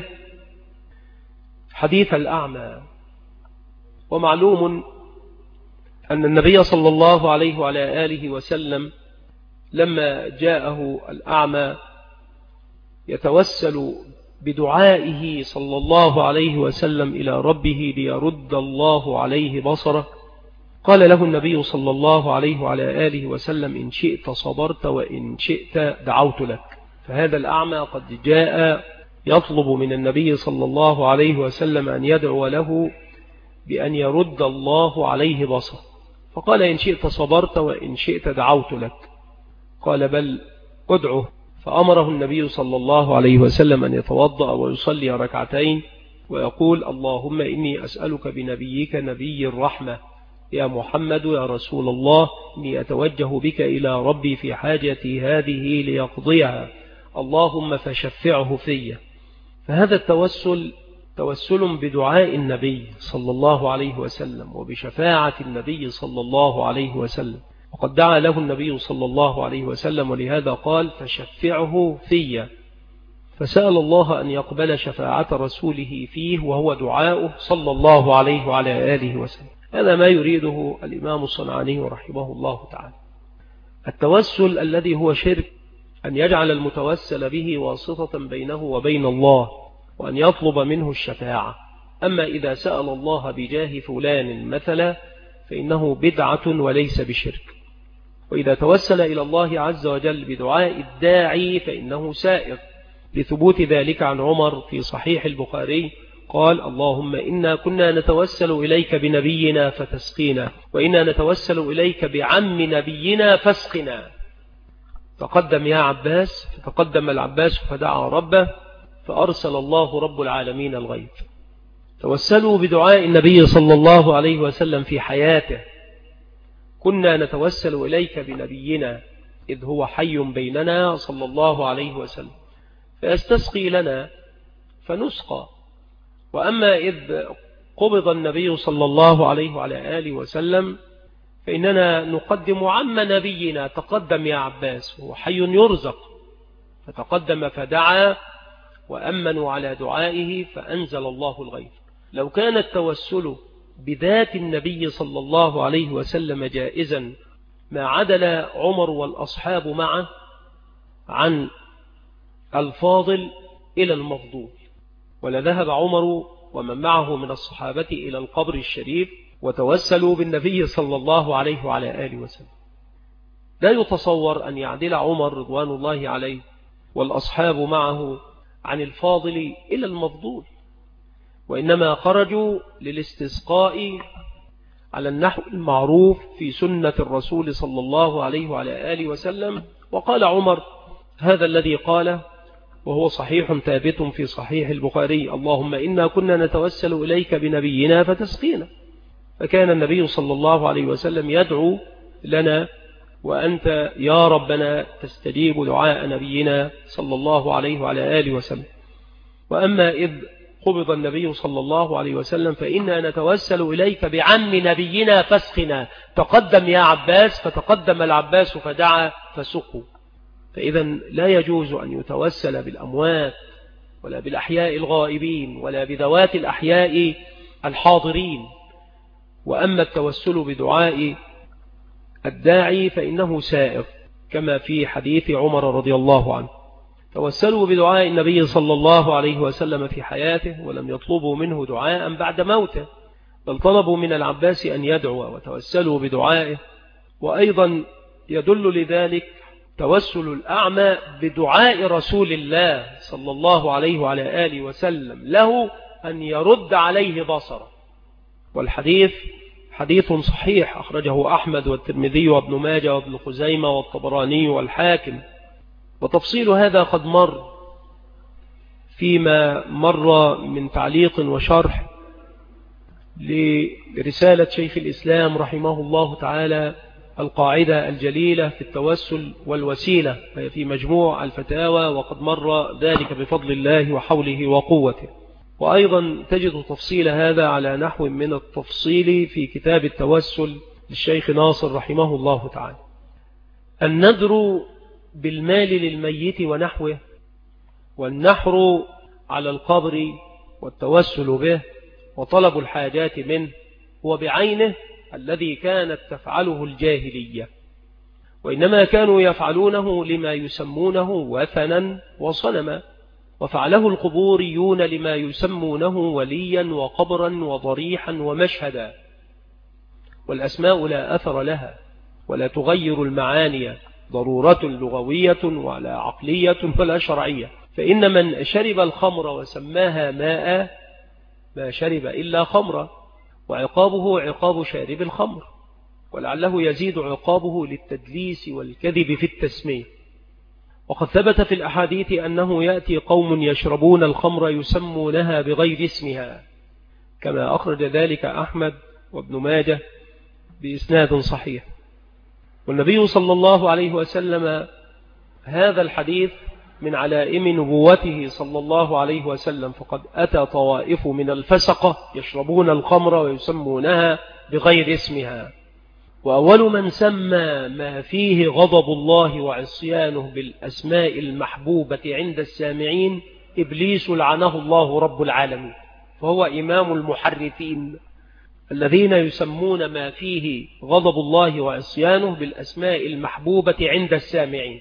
حديث الأعمى. ومعلوم أن النبي صلى الله عليه وعلى آله وسلم لما جاءه الأعمى يتوسل بدعائه صلى الله عليه وسلم إلى ربه ليرد الله عليه بصره، قال له النبي صلى الله عليه وعلى آله وسلم إن شئت صبرت وإن شئت دعوت لك. فهذا الأعمى قد جاء يطلب من النبي صلى الله عليه وسلم أن يدعو له بأن يرد الله عليه بصره، فقال إن شئت صبرت وإن شئت دعوت لك. قال بل ادعه، فأمره النبي صلى الله عليه وسلم أن يتوضأ ويصلي ركعتين ويقول اللهم إني أسألك بنبيك نبي الرحمة يا محمد يا رسول الله إني أتوجه بك إلى ربي في حاجتي هذه ليقضيها، اللهم فشفعه في. فهذا التوسل توسل بدعاء النبي صلى الله عليه وسلم وبشفاعة النبي صلى الله عليه وسلم، وقد دعا له النبي صلى الله عليه وسلم، ولهذا قال فشفعه في، فسأل الله أن يقبل شفاعة رسوله فيه وهو دعاؤه صلى الله عليه وعلى آله وسلم. هذا ما يريده الإمام الصنعاني رحمه الله تعالى. التوسل الذي هو شرك أن يجعل المتوسل به واسطة بينه وبين الله وأن يطلب منه الشفاعة. أما إذا سأل الله بجاه فلان مثلا فإنه بدعة وليس بشرك. وإذا توسل إلى الله عز وجل بدعاء الداعي فإنه سائر، لثبوت ذلك عن عمر في صحيح البخاري قال اللهم إنا كنا نتوسل إليك بنبينا فتسقينا، وإنا نتوسل إليك بعم نبينا فاسقنا. تقدم يا عباس، فتقدم العباس فدعا ربه فأرسل الله رب العالمين الغيث. توسلوا بدعاء النبي صلى الله عليه وسلم في حياته، كنا نتوسل إليك بنبينا إذ هو حي بيننا صلى الله عليه وسلم فيستسقي لنا فنسقى. وأما إذ قبض النبي صلى الله عليه وعلى آله وسلم فإننا نقدم عم نبينا، تقدم يا عباس وهو حي يرزق، فتقدم فدعا وأمنوا على دعائه فأنزل الله الغيث. لو كان التوسل بذات النبي صلى الله عليه وسلم جائزا ما عدل عمر والأصحاب معه عن الفاضل إلى المفضول، ولذهب عمر ومن معه من الصحابة إلى القبر الشريف وتوسلوا بالنبي صلى الله عليه وعلى آله وسلم. لا يتصور أن يعدل عمر رضوان الله عليه والأصحاب معه عن الفاضل إلى المفضول، وإنما خرجوا للاستسقاء على النحو المعروف في سنة الرسول صلى الله عليه وعلى آله وسلم. وقال عمر هذا الذي قاله وهو صحيح ثابت في صحيح البخاري اللهم إنا كنا نتوسل إليك بنبينا فتسقينا. فكان النبي صلى الله عليه وسلم يدعو لنا وأنت يا ربنا تستجيب دعاء نبينا صلى الله عليه وعلى آله وسلم. وأما إذ قبض النبي صلى الله عليه وسلم فإنا نتوسل إليك بعم نبينا فاسقنا، تقدم يا عباس، فتقدم العباس فدعا فسقوا. فإذا لا يجوز أن يتوسل بالأموات ولا بالأحياء الغائبين ولا بذوات الأحياء الحاضرين. وأما التوسل بدعاء الداعي فإنه سائر، كما في حديث عمر رضي الله عنه. توسلوا بدعاء النبي صلى الله عليه وسلم في حياته، ولم يطلبوا منه دعاء بعد موته، بل طلبوا من العباس أن يدعو وتوسلوا بدعائه. وأيضا يدل لذلك توسل الأعمى بدعاء رسول الله صلى الله عليه وعلى آله وسلم له أن يرد عليه بصره. والحديث حديث صحيح أخرجه أحمد والترمذي وابن ماجه وابن خزيمة والطبراني والحاكم. وتفصيل هذا قد مر فيما مر من تعليق وشرح لرسالة شيخ الإسلام رحمه الله تعالى القاعدة الجليلة في التوسل والوسيلة، فهي في مجموع الفتاوى، وقد مر ذلك بفضل الله وحوله وقوته. وأيضا تجد تفصيل هذا على نحو من التفصيل في كتاب التوسل للشيخ ناصر رحمه الله تعالى. النذر بالمال للميت ونحوه، والنحر على القبر والتوسل به وطلب الحاجات منه هو بعينه الذي كانت تفعله الجاهلية، وإنما كانوا يفعلونه لما يسمونه وثنا وصنما، وفعله القبوريون لما يسمونه وليا وقبرا وضريحا ومشهدا. والأسماء لا أثر لها ولا تغير المعاني، ضرورة لغوية ولا عقلية ولا شرعية. فإن من شرب الخمر وسماها ماء ما شرب إلا خمرا، وعقابه عقاب شارب الخمر، ولعله يزيد عقابه للتدليس والكذب في التسمية. وقد ثبت في الأحاديث أنه يأتي قوم يشربون الخمر يسمونها بغير اسمها، كما أخرج ذلك أحمد وابن ماجه بإسناد صحيح. والنبي صلى الله عليه وسلم هذا الحديث من علائم نبوته صلى الله عليه وسلم، فقد أتى طوائف من الفسقة يشربون الخمر ويسمونها بغير اسمها. وأول من سمى ما فيه غضب الله وعصيانه بالأسماء المحبوبة عند السامعين إبليس لعنه الله رب العالمين، فهو إمام المحرفين الذين يسمون ما فيه غضب الله وعصيانه بالأسماء المحبوبة عند السامعين.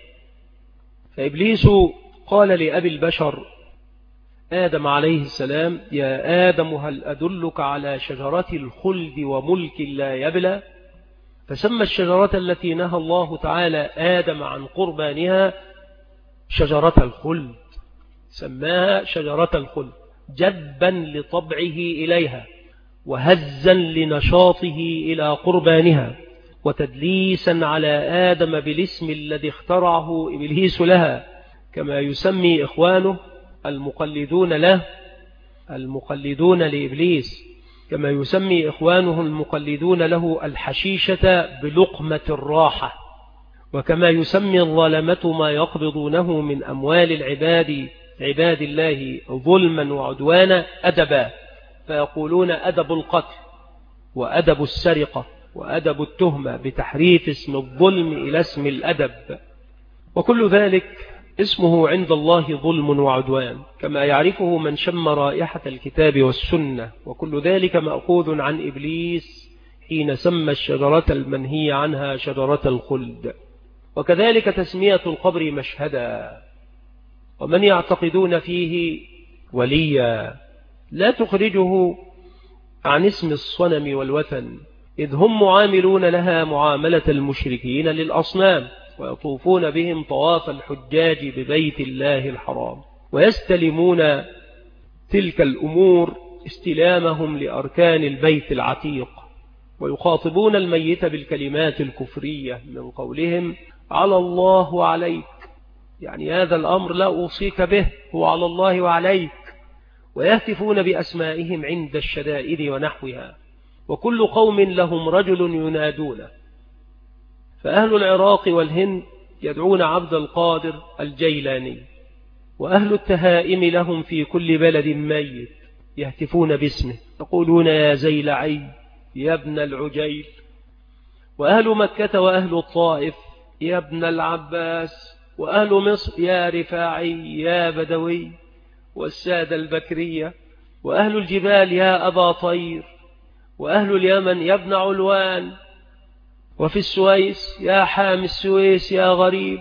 فإبليس قال لأبي البشر آدم عليه السلام: يا آدم هل أدلك على شجرة الخلد وملك لا يبلى؟ فسمى الشجرة التي نهى الله تعالى آدم عن قربانها شجرة الخلد، سماها شجرة الخلد جذبا لطبعه إليها، وهزا لنشاطه إلى قربانها، وتدليسا على آدم بالاسم الذي اخترعه إبليس لها، كما يسمي إخوانه المقلدون له المقلدون لإبليس، كما يسمي إخوانه المقلدون له الحشيشة بلقمة الراحة، وكما يسمي الظلمة ما يقبضونه من أموال عباد الله ظلما وعدوانا أدبا، فيقولون أدب القتل وأدب السرقة وأدب التهمة بتحريف اسم الظلم إلى اسم الأدب، وكل ذلك اسمه عند الله ظلم وعدوان، كما يعرفه من شم رائحة الكتاب والسنة. وكل ذلك مأخوذ عن إبليس حين سمى الشجرة المنهي عنها شجرة الخلد. وكذلك تسمية القبر مشهدا، ومن يعتقدون فيه وليا لا تخرجه عن اسم الصنم والوثن، إذ هم معاملون لها معاملة المشركين للأصنام، ويطوفون بهم طواف الحجاج ببيت الله الحرام، ويستلمون تلك الأمور استلامهم لأركان البيت العتيق، ويخاطبون الميت بالكلمات الكفرية من قولهم على الله وعليك، يعني هذا الأمر لا أوصيك به، هو على الله وعليك، ويهتفون بأسمائهم عند الشدائد ونحوها. وكل قوم لهم رجل ينادونه، فأهل العراق والهند يدعون عبد القادر الجيلاني، وأهل التهائم لهم في كل بلد ميت يهتفون باسمه، يقولون يا زيلعي يا ابن العجيل. وأهل مكة وأهل الطائف يا ابن العباس، وأهل مصر يا رفاعي يا بدوي، والسادة البكرية، وأهل الجبال يا أبا طير، وأهل اليمن يا ابن علوان، وفي السويس يا حام السويس يا غريب.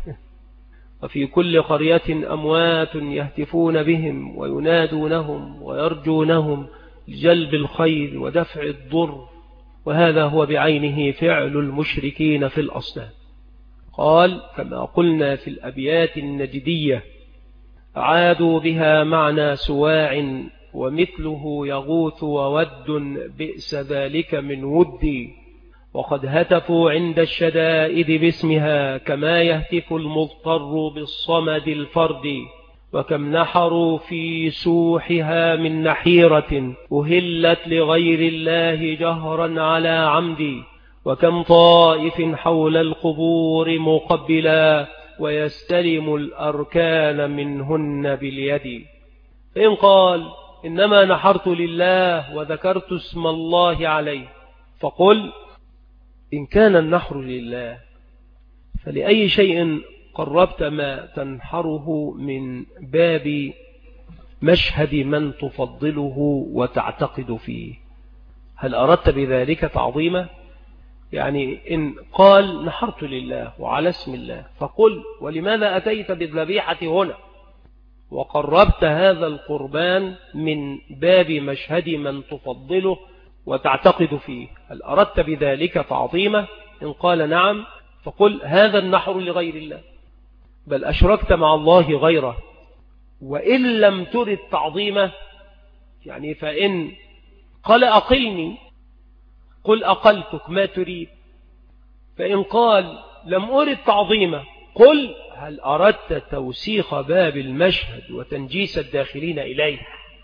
وفي كل قرية أموات يهتفون بهم وينادونهم ويرجونهم لجلب الخير ودفع الضر، وهذا هو بعينه فعل المشركين في الأصنام. قال كما قلنا في الأبيات النجدية: عادوا بها معنى سواع ومثله يغوث وود بئس ذلك من ودي، وقد هتفوا عند الشدائد باسمها كما يهتف المضطر بالصمد الفرد، وكم نحروا في سوحها من نحيرة أهلت لغير الله جهرا على عمد، وكم طائف حول القبور مقبلا ويستلم الأركان منهن باليد. فإن قال إنما نحرت لله وذكرت اسم الله عليه، فقل إن كان النحر لله فلأي شيء قربت ما تنحره من باب مشهد من تفضله وتعتقد فيه؟ هل أردت بذلك تعظيمه؟ يعني إن قال نحرت لله وعلى اسم الله، فقل ولماذا أتيت بالذبيحة هنا وقربت هذا القربان من باب مشهد من تفضله وتعتقد فيه؟ هل أردت بذلك تعظيمه؟ إن قال نعم، فقل هذا النحر لغير الله، بل أشركت مع الله غيره. وإن لم ترد تعظيمه، يعني فإن قال أقلني قل أقلتك ما تريد. فإن قال لم أرد تعظيمه، قل هل أردت توسيخ باب المشهد وتنجيس الداخلين إليه؟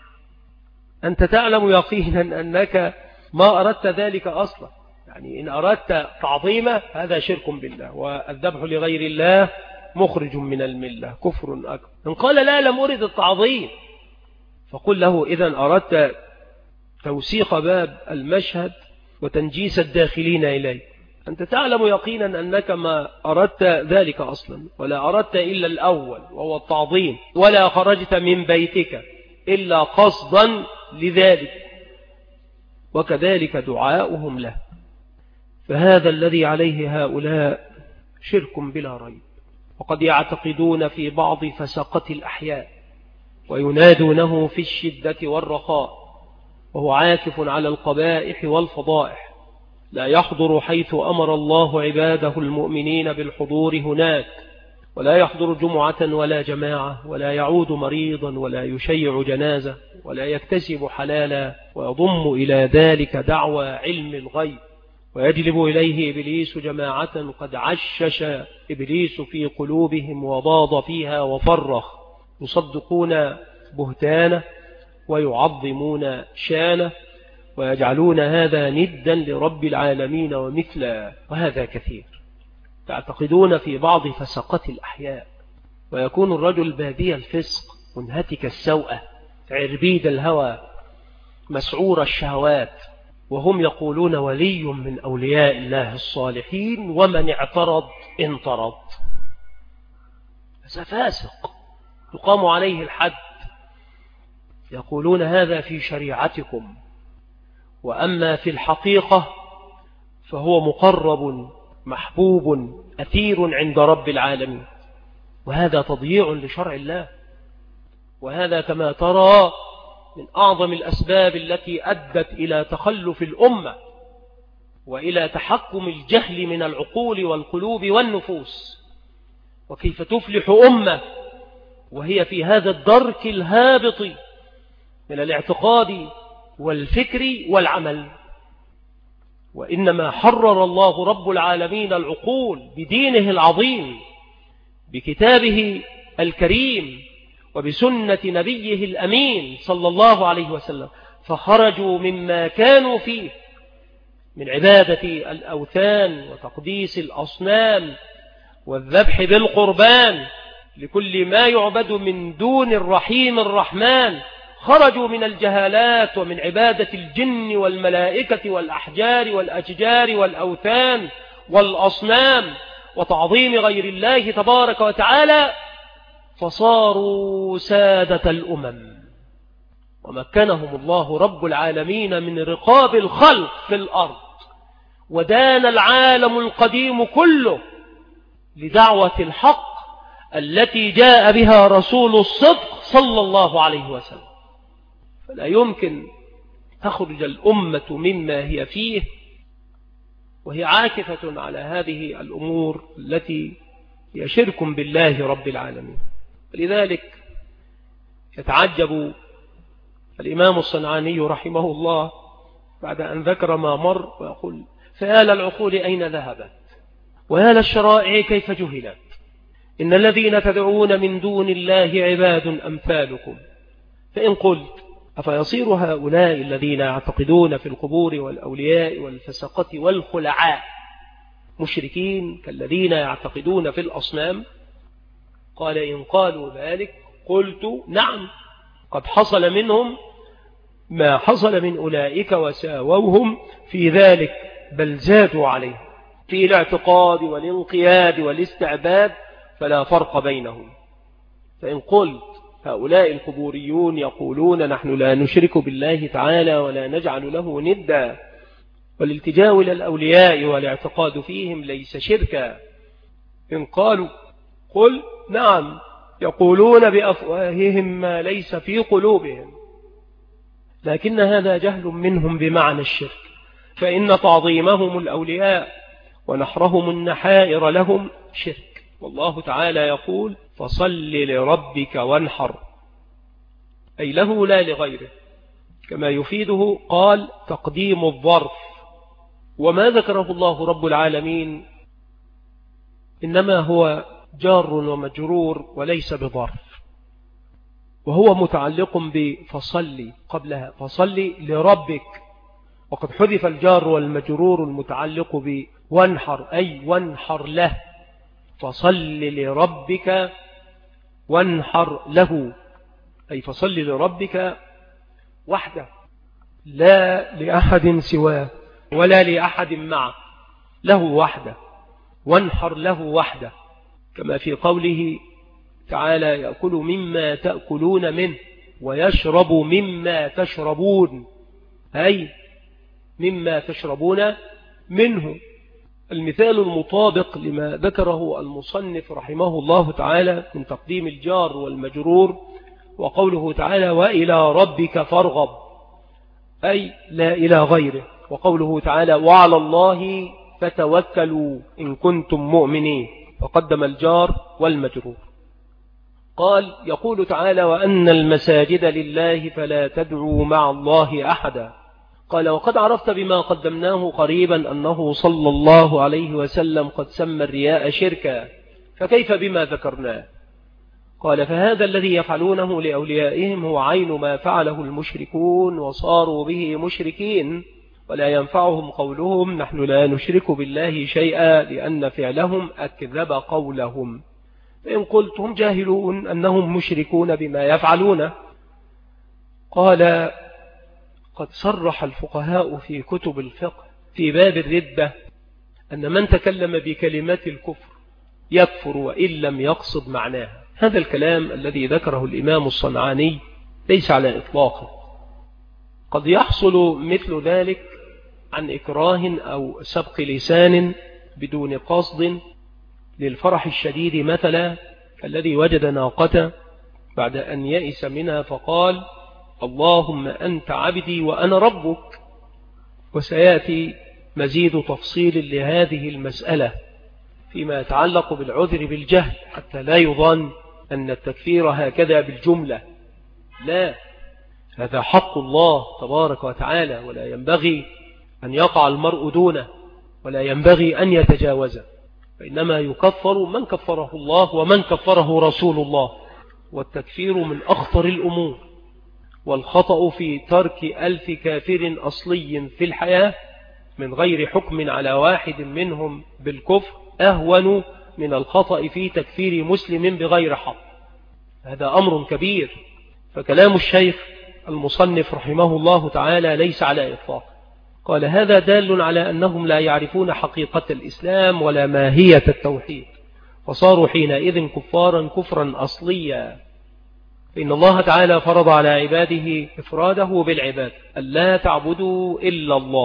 أنت تعلم يقينا أنك ما أردت ذلك أصلا. يعني إن أردت تعظيمه هذا شرك بالله، والذبح لغير الله مخرج من الملة، كفر أكبر. إن قال لا لم أرد التعظيم، فقل له إذن أردت توسيخ باب المشهد وتنجيس الداخلين إليه. أنت تعلم يقينا أنك ما أردت ذلك أصلا، ولا أردت إلا الأول وهو التعظيم، ولا خرجت من بيتك إلا قصدا لذلك، وكذلك دعاؤهم له. فهذا الذي عليه هؤلاء شرك بلا ريب. وقد يعتقدون في بعض فسقة الأحياء وينادونه في الشدة والرخاء، وهو عاكف على القبائح والفضائح، لا يحضر حيث أمر الله عباده المؤمنين بالحضور هناك، ولا يحضر جمعة ولا جماعة، ولا يعود مريضا، ولا يشيع جنازة، ولا يكتسب حلالا، ويضم إلى ذلك دعوى علم الغيب، ويجلب إليه إبليس جماعة قد عشش إبليس في قلوبهم وضاض فيها وفرخ، يصدقون بهتانه ويعظمون شانه، ويجعلون هذا ندا لرب العالمين ومثله، وهذا كثير. تعتقدون في بعض فسقة الأحياء، ويكون الرجل بادي الفسق منهتك السوءة عربيد الهوى مسعور الشهوات، وهم يقولون ولي من أولياء الله الصالحين، ومن اعترض انطرد. فاسق يقام عليه الحد. يقولون هذا في شريعتكم، وأما في الحقيقة فهو مقرب محبوب أثير عند رب العالمين، وهذا تضييع لشرع الله. وهذا كما ترى من أعظم الأسباب التي أدت إلى تخلف الأمة وإلى تحكم الجهل من العقول والقلوب والنفوس. وكيف تفلح أمة وهي في هذا الدرك الهابط من الاعتقاد والفكر والعمل؟ وإنما حرر الله رب العالمين العقول بدينه العظيم، بكتابه الكريم، وبسنة نبيه الأمين صلى الله عليه وسلم، فخرجوا مما كانوا فيه من عبادة الأوثان وتقديس الأصنام والذبح بالقربان لكل ما يعبد من دون الرحيم الرحمن. خرجوا من الجهالات ومن عبادة الجن والملائكة والأحجار والأشجار والأوثان والأصنام وتعظيم غير الله تبارك وتعالى، فصاروا سادة الأمم، ومكنهم الله رب العالمين من رقاب الخلق في الأرض ودان العالم القديم كله لدعوة الحق التي جاء بها رسول الصدق صلى الله عليه وسلم. فلا يمكن تخرج الأمة مما هي فيه وهي عاكفة على هذه الأمور التي هي شرك بالله رب العالمين. لذلك يتعجب الإمام الصنعاني رحمه الله بعد أن ذكر ما مر ويقول: فيا للعقول أين ذهبت ويا للشرائع كيف جهلت، إن الذين تدعون من دون الله عباد أمثالكم. فإن قلت: أفيصير هؤلاء الذين يعتقدون في القبور والأولياء والفسقة والخلعاء مشركين كالذين يعتقدون في الأصنام؟ قال: إن قالوا ذلك قلت: نعم، قد حصل منهم ما حصل من أولئك وساووهم في ذلك، بل زادوا عليه في الاعتقاد والانقياد والاستعباد، فلا فرق بينهم. فإن قلت: هؤلاء القبوريون يقولون نحن لا نشرك بالله تعالى ولا نجعل له ندا، والالتجاء إلى الأولياء والاعتقاد فيهم ليس شركا. إن قالوا: قل: نعم، يقولون بأفواههم ما ليس في قلوبهم، لكن هذا جهل منهم بمعنى الشرك، فإن تعظيمهم الأولياء ونحرهم النحائر لهم شرك. والله تعالى يقول: فصل لربك وانحر، أي له لا لغيره، كما يفيده قال تقديم الظرف. وما ذكره الله رب العالمين إنما هو جار ومجرور وليس بظرف، وهو متعلق بفصل قبلها، فصل لربك، وقد حذف الجار والمجرور المتعلق بوانحر، أي وانحر له، فصل لربك وانحر له، أي فصل لربك وحده لا لأحد سواه ولا لأحد معه، له وحده، وانحر له وحده، كما في قوله تعالى: يأكل مما تأكلون منه ويشرب مما تشربون، أي مما تشربون منه. المثال المطابق لما ذكره المصنف رحمه الله تعالى من تقديم الجار والمجرور وقوله تعالى: وإلى ربك فارغب، أي لا إلى غيره، وقوله تعالى: وعلى الله فتوكلوا إن كنتم مؤمنين، فقدم الجار والمجرور. قال: يقول تعالى: وأن المساجد لله فلا تدعوا مع الله أحدا. قال: وقد عرفت بما قدمناه قريبا أنه صلى الله عليه وسلم قد سمى الرياء شركا، فكيف بما ذكرناه؟ قال: فهذا الذي يفعلونه لأوليائهم هو عين ما فعله المشركون وصاروا به مشركين، ولا ينفعهم قولهم نحن لا نشرك بالله شيئا، لأن فعلهم أكذب قولهم. فإن قلت هم جاهلون أنهم مشركون بما يفعلونه، قال: قد صرح الفقهاء في كتب الفقه في باب الردة أن من تكلم بكلمات الكفر يكفر وإن لم يقصد معناها. هذا الكلام الذي ذكره الإمام الصنعاني ليس على إطلاقه، قد يحصل مثل ذلك عن إكراه أو سبق لسان بدون قصد للفرح الشديد، مثلا الذي وجد ناقة بعد أن يئس منها فقال: اللهم أنت عبدي وأنا ربك. وسيأتي مزيد تفصيل لهذه المسألة فيما يتعلق بالعذر بالجهل، حتى لا يظن أن التكفير هكذا بالجملة، لا، هذا حق الله تبارك وتعالى، ولا ينبغي أن يقع المرء دونه، ولا ينبغي أن يتجاوزه، فإنما يكفر من كفره الله ومن كفره رسول الله. والتكفير من أخطر الأمور، والخطأ في ترك 1000 كافر أصلي في الحياة من غير حكم على واحد منهم بالكفر أهون من الخطأ في تكفير مسلم بغير حق. هذا أمر كبير. فكلام الشيخ المصنف رحمه الله تعالى ليس على إطلاق. قال: هذا دال على أنهم لا يعرفون حقيقة الإسلام ولا ماهية التوحيد، فصاروا حينئذ كفارا كفرا أصليا. فإن الله تعالى فرض على عباده إفراده بالعباد، ألا تعبدوا إلا الله،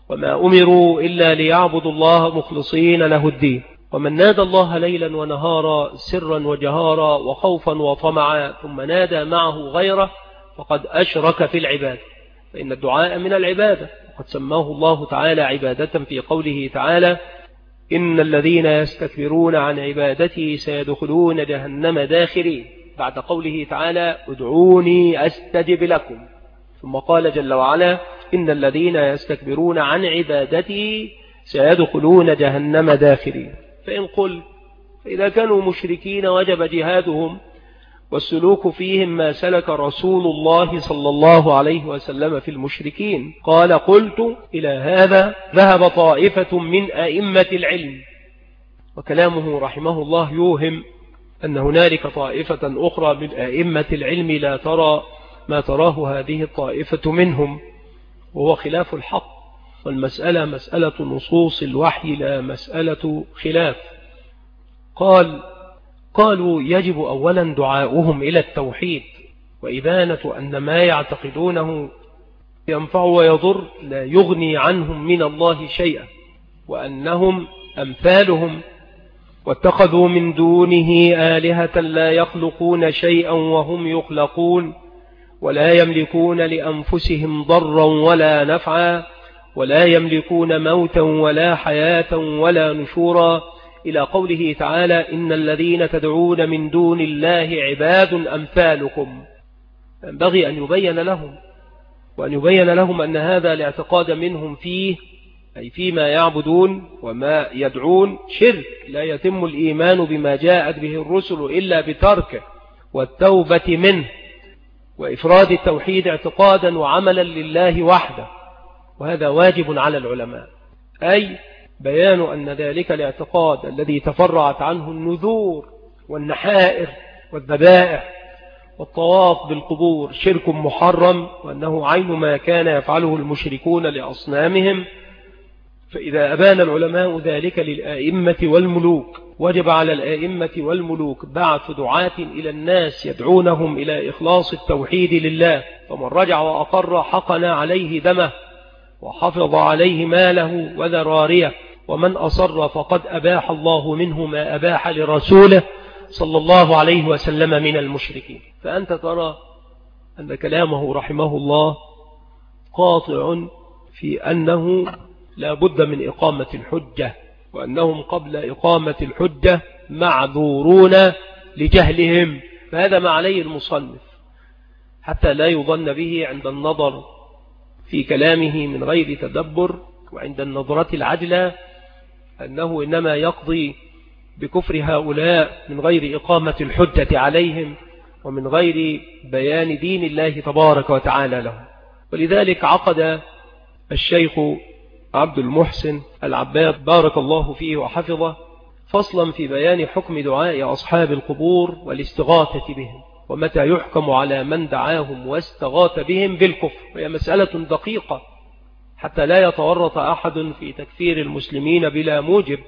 وما أمروا إلا ليعبدوا الله مخلصين له الدين. ومن نادى الله ليلا ونهارا سرا وجهارا وخوفا وطمعا ثم نادى معه غيره فقد أشرك في العبادة، فإن الدعاء من العبادة، وقد سماه الله تعالى عبادة في قوله تعالى: إن الذين يستكبرون عن عبادتي سيدخلون جهنم داخرين، بعد قوله تعالى: ادعوني أستجب لكم. ثم قال جل وعلا: إن الذين يستكبرون عن عبادتي سيدخلون جهنم داخرين. فإن قل إذا كانوا مشركين وجب جهادهم والسلوك فيهم ما سلك رسول الله صلى الله عليه وسلم في المشركين. قال: قلت إلى هذا ذهب طائفة من أئمة العلم. وكلامه رحمه الله يوهم أن هنالك طائفة أخرى من أئمة العلم لا ترى ما تراه هذه الطائفة منهم، وهو خلاف الحق. والمسألة مسألة نصوص الوحي لا مسألة خلاف. قالوا يجب أولا دعاؤهم إلى التوحيد وإبانة أن ما يعتقدونه ينفع ويضر لا يغني عنهم من الله شيئا، وأنهم أمثالهم واتخذوا من دونه آلهة لا يخلقون شيئا وهم يخلقون ولا يملكون لأنفسهم ضرا ولا نفعا ولا يملكون موتا ولا حياة ولا نشورا، إلى قوله تعالى: إن الذين تدعون من دون الله عباد أمثالكم. ينبغي أن يبين لهم، وأن يبين لهم أن هذا الاعتقاد منهم فيه، أي فيما يعبدون وما يدعون، شرك لا يتم الإيمان بما جاءت به الرسل إلا بتركه والتوبة منه وإفراد التوحيد اعتقادا وعملا لله وحده. وهذا واجب على العلماء، أي بيان أن ذلك الاعتقاد الذي تفرعت عنه النذور والنحائر والذبائح والطواف بالقبور شرك محرم، وأنه عين ما كان يفعله المشركون لأصنامهم. فإذا أبان العلماء ذلك للآئمة والملوك، وجب على الآئمة والملوك بعث دعاة إلى الناس يدعونهم إلى إخلاص التوحيد لله. فمن رجع وأقر حقنا عليه دمه وحفظ عليه ماله وذراريه، ومن أصر فقد أباح الله منه ما أباح لرسوله صلى الله عليه وسلم من المشركين. فأنت ترى أن كلامه رحمه الله قاطع في أنه لا بد من إقامة الحجة، وأنهم قبل إقامة الحجة معذورون لجهلهم. فهذا ما عليه المصنف، حتى لا يظن به عند النظر في كلامه من غير تدبر وعند النظرة العجلة أنه إنما يقضي بكفر هؤلاء من غير إقامة الحجة عليهم ومن غير بيان دين الله تبارك وتعالى لهم. ولذلك عقد الشيخ عبد المحسن العباد بارك الله فيه وحفظه فصلا في بيان حكم دعاء أصحاب القبور والاستغاثة بهم، ومتى يحكم على من دعاهم واستغاث بهم بالكفر. وهي مسألة دقيقة حتى لا يتورط أحد في تكفير المسلمين بلا موجب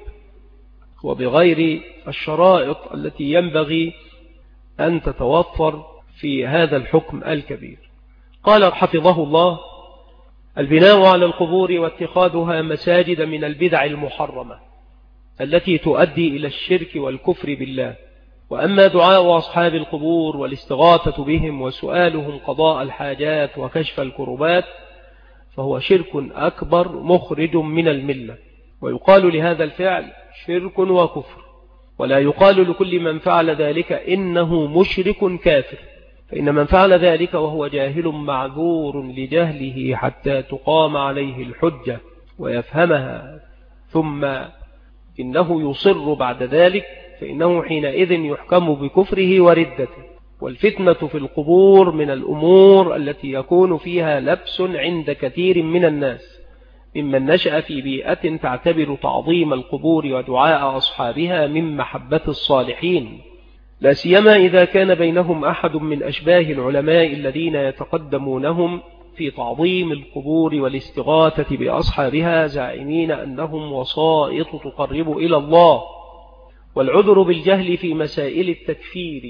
وبغير الشرائط التي ينبغي أن تتوفر في هذا الحكم الكبير. قال حفظه الله: البناء على القبور واتخاذها مساجد من البدع المحرمة التي تؤدي إلى الشرك والكفر بالله. وأما دعاء أصحاب القبور والاستغاثة بهم وسؤالهم قضاء الحاجات وكشف الكربات فهو شرك أكبر مخرج من الملة، ويقال لهذا الفعل شرك وكفر، ولا يقال لكل من فعل ذلك إنه مشرك كافر، فإن من فعل ذلك وهو جاهل معذور لجهله حتى تقام عليه الحجة ويفهمها، ثم إنه يصر بعد ذلك، فإنه حينئذ يحكم بكفره وردته. والفتنة في القبور من الأمور التي يكون فيها لبس عند كثير من الناس ممن نشأ في بيئة تعتبر تعظيم القبور ودعاء أصحابها من محبة الصالحين، لا سيما إذا كان بينهم أحد من أشباه العلماء الذين يتقدمونهم في تعظيم القبور والاستغاثة بأصحابها زاعمين أنهم وسائط تقرب إلى الله. والعذر بالجهل في مسائل التكفير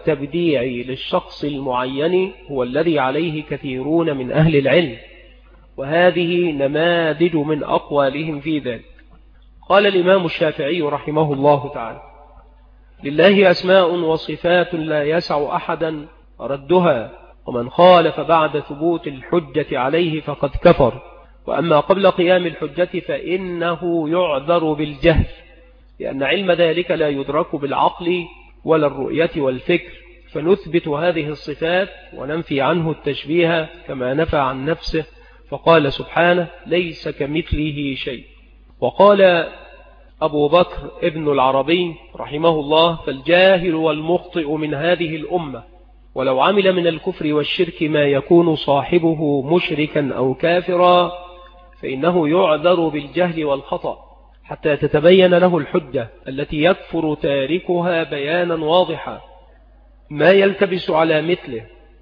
والتبديع للشخص المعين هو الذي عليه كثيرون من أهل العلم، وهذه نماذج من أقوالهم في ذلك. قال الإمام الشافعي رحمه الله تعالى: لله أسماء وصفات لا يسع أحدا ردها، ومن خالف بعد ثبوت الحجة عليه فقد كفر، وأما قبل قيام الحجة فإنه يعذر بالجهل، لأن علم ذلك لا يدرك بالعقل ولا الرؤية والفكر، فنثبت هذه الصفات وننفي عنه التشبيه كما نفى عن نفسه، فقال سبحانه: ليس كمثله شيء. وقال أبو بكر ابن العربي رحمه الله: فالجاهل والمخطئ من هذه الأمة ولو عمل من الكفر والشرك ما يكون صاحبه مشركا أو كافرا فإنه يعذر بالجهل والخطأ حتى تتبين له الحجة التي يكفر تاركها بيانا واضحا ما يلتبس على مثله،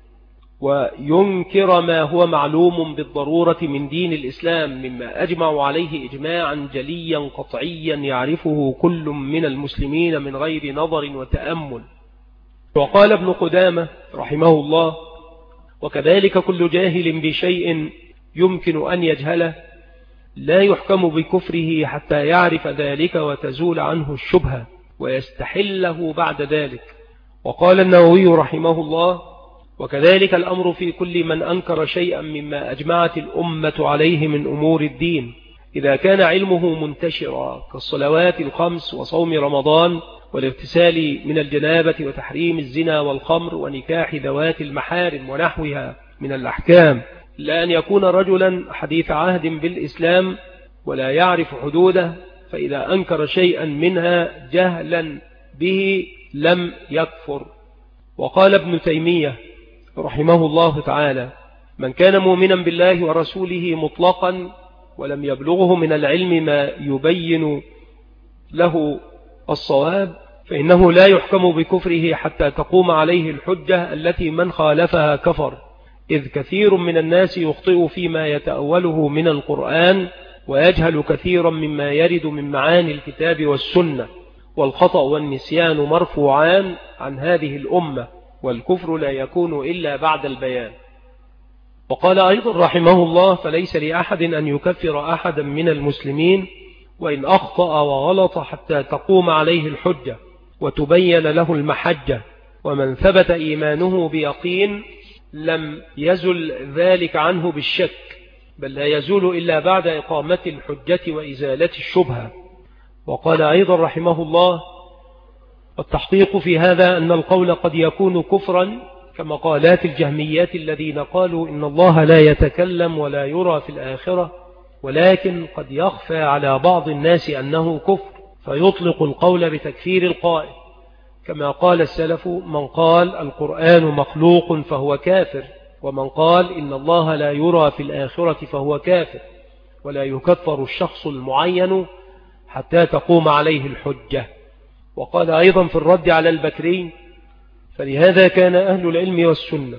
وينكر ما هو معلوم بالضرورة من دين الإسلام مما أجمع عليه إجماعا جليا قطعيا يعرفه كل من المسلمين من غير نظر وتأمل. وقال ابن قدامة رحمه الله: وكذلك كل جاهل بشيء يمكن أن يجهله لا يحكم بكفره حتى يعرف ذلك وتزول عنه الشبهة ويستحله بعد ذلك. وقال النووي رحمه الله: وكذلك الأمر في كل من أنكر شيئا مما أجمعت الأمة عليه من أمور الدين إذا كان علمه منتشرا كالصلوات الخمس وصوم رمضان والاغتسال من الجنابة وتحريم الزنا والخمر ونكاح ذوات المحارم ونحوها من الأحكام، إلا أن يكون رجلا حديث عهد بالإسلام ولا يعرف حدوده، فإذا أنكر شيئا منها جهلا به لم يكفر. وقال ابن تيمية رحمه الله تعالى: من كان مؤمنا بالله ورسوله مطلقا ولم يبلغه من العلم ما يبين له الصواب فإنه لا يحكم بكفره حتى تقوم عليه الحجة التي من خالفها كفر، إذ كثير من الناس يخطئ فيما يتأوله من القرآن ويجهل كثيرا مما يرد من معاني الكتاب والسنة، والخطأ والنسيان مرفوعان عن هذه الأمة، والكفر لا يكون إلا بعد البيان. وقال أيضا رحمه الله: فليس لأحد أن يكفر أحدا من المسلمين وإن أخطأ وغلط حتى تقوم عليه الحجة وتبين له المحجة، ومن ثبت إيمانه بيقين لم يزل ذلك عنه بالشك، بل لا يزول إلا بعد إقامة الحجة وإزالة الشبهة. وقال أيضا رحمه الله: والتحقيق في هذا أن القول قد يكون كفرا كمقالات الجهميات الذين قالوا إن الله لا يتكلم ولا يرى في الآخرة، ولكن قد يخفى على بعض الناس أنه كفر فيطلق القول بتكفير القائل، كما قال السلف: من قال القرآن مخلوق فهو كافر، ومن قال إن الله لا يرى في الآخرة فهو كافر، ولا يكفر الشخص المعين حتى تقوم عليه الحجة. وقال أيضا في الرد على البكري: فلهذا كان أهل العلم والسنة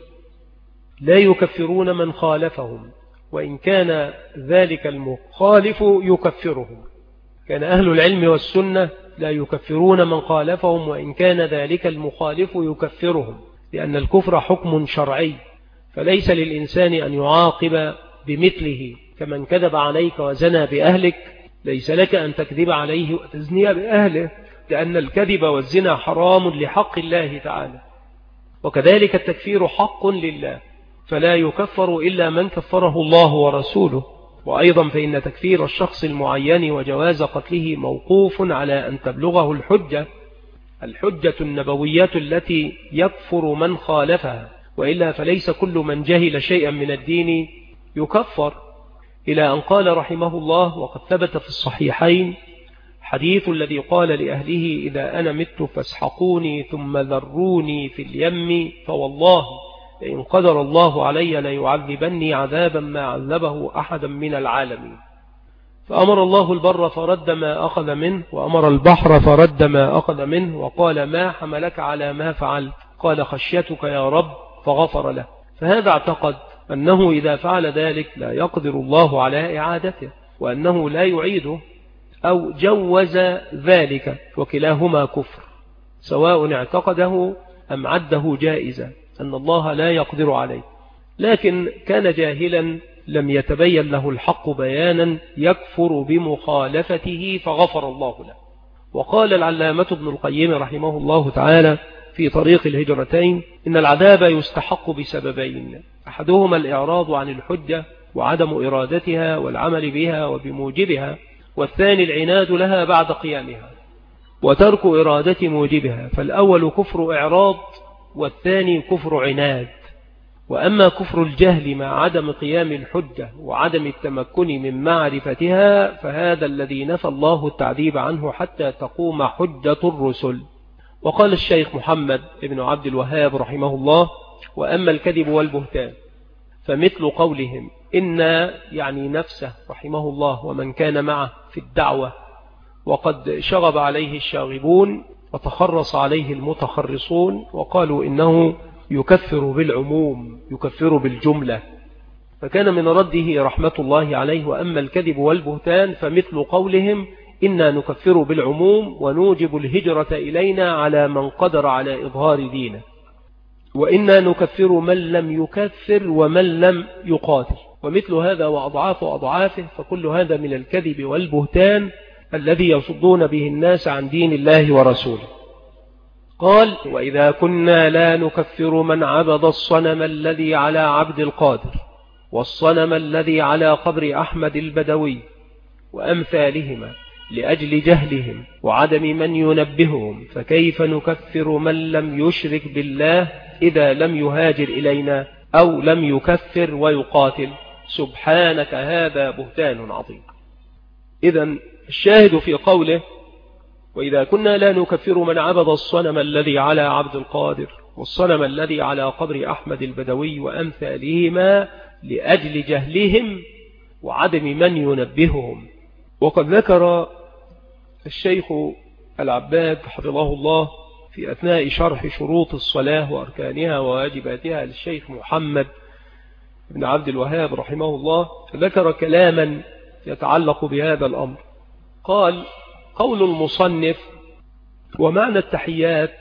لا يكفرون من خالفهم وإن كان ذلك المخالف يكفرهم. كان أهل العلم والسنة لا يكفرون من خالفهم وإن كان ذلك المخالف يكفرهم، لأن الكفر حكم شرعي، فليس للإنسان أن يعاقب بمثله. كمن كذب عليك وزنى بأهلك ليس لك أن تكذب عليه وتزني بأهله، لأن الكذب والزنا حرام لحق الله تعالى. وكذلك التكفير حق لله، فلا يكفر إلا من كفره الله ورسوله. وأيضا فإن تكفير الشخص المعين وجواز قتله موقوف على أن تبلغه الحجة النبوية التي يكفر من خالفها، وإلا فليس كل من جهل شيئا من الدين يكفر. إلى أن قال رحمه الله: وقد ثبت في الصحيحين حديث الذي قال لأهله: إذا أنا مت فاسحقوني ثم ذروني في اليم، فوالله لئن قدر الله علي ليعذبني عذابا ما عذبه أحدا من العالمين. فأمر الله البر فرد ما أخذ منه، وأمر البحر فرد ما أخذ منه، وقال: ما حملك على ما فعلت؟ قال: خشيتك يا رب، فغفر له. فهذا اعتقد أنه إذا فعل ذلك لا يقدر الله على إعادته، وأنه لا يعيده، أو جوز ذلك، وكلاهما كفر، سواء اعتقده أم عده جائزة، أن الله لا يقدر عليه. لكن كان جاهلا لم يتبين له الحق بيانا يكفر بمخالفته فغفر الله له. وقال العلامة ابن القيم رحمه الله تعالى في طريق الهجرتين إن العذاب يستحق بسببين: أحدهما الإعراض عن الحجة وعدم إرادتها والعمل بها وبموجبها، والثاني العناد لها بعد قيامها وترك إرادة موجبها، فالأول كفر إعراض والثاني كفر عناد. وأما كفر الجهل مع عدم قيام الحجة وعدم التمكن من معرفتها فهذا الذي نفى الله التعذيب عنه حتى تقوم حجة الرسل. وقال الشيخ محمد بن عبد الوهاب رحمه الله: وأما الكذب والبهتان فمثل قولهم إن يعني نفسه رحمه الله ومن كان معه في الدعوة وقد شغب عليه الشاغبون وتخرص عليه المتخرصون وقالوا إنه يكفر بالعموم، يكفر بالجملة، فكان من رده رحمة الله عليه: وأما الكذب والبهتان فمثل قولهم إنا نكفر بالعموم ونوجب الهجرة إلينا على من قدر على إظهار دينه، وإنا نكفر من لم يكفر ومن لم يقاتل، ومثل هذا وأضعاف أضعافه، فكل هذا من الكذب والبهتان الذي يصدون به الناس عن دين الله ورسوله. قال: وإذا كنا لا نكفر من عبد الصنم الذي على عبد القادر والصنم الذي على قبر أحمد البدوي وأمثالهما لأجل جهلهم وعدم من ينبههم، فكيف نكفر من لم يشرك بالله إذا لم يهاجر إلينا أو لم يكفر ويقاتل؟ سبحانك هذا بهتان عظيم. إذن الشاهد في قوله: وإذا كنا لا نكفر من عبد الصنم الذي على عبد القادر والصنم الذي على قبر أحمد البدوي وأمثالهما لأجل جهلهم وعدم من ينبههم. وقد ذكر الشيخ العباد حفظه الله في أثناء شرح شروط الصلاة وأركانها وواجباتها للشيخ محمد بن عبد الوهاب رحمه الله، ذكر كلاما يتعلق بهذا الأمر. قال: قول المصنف: ومعنى التحيات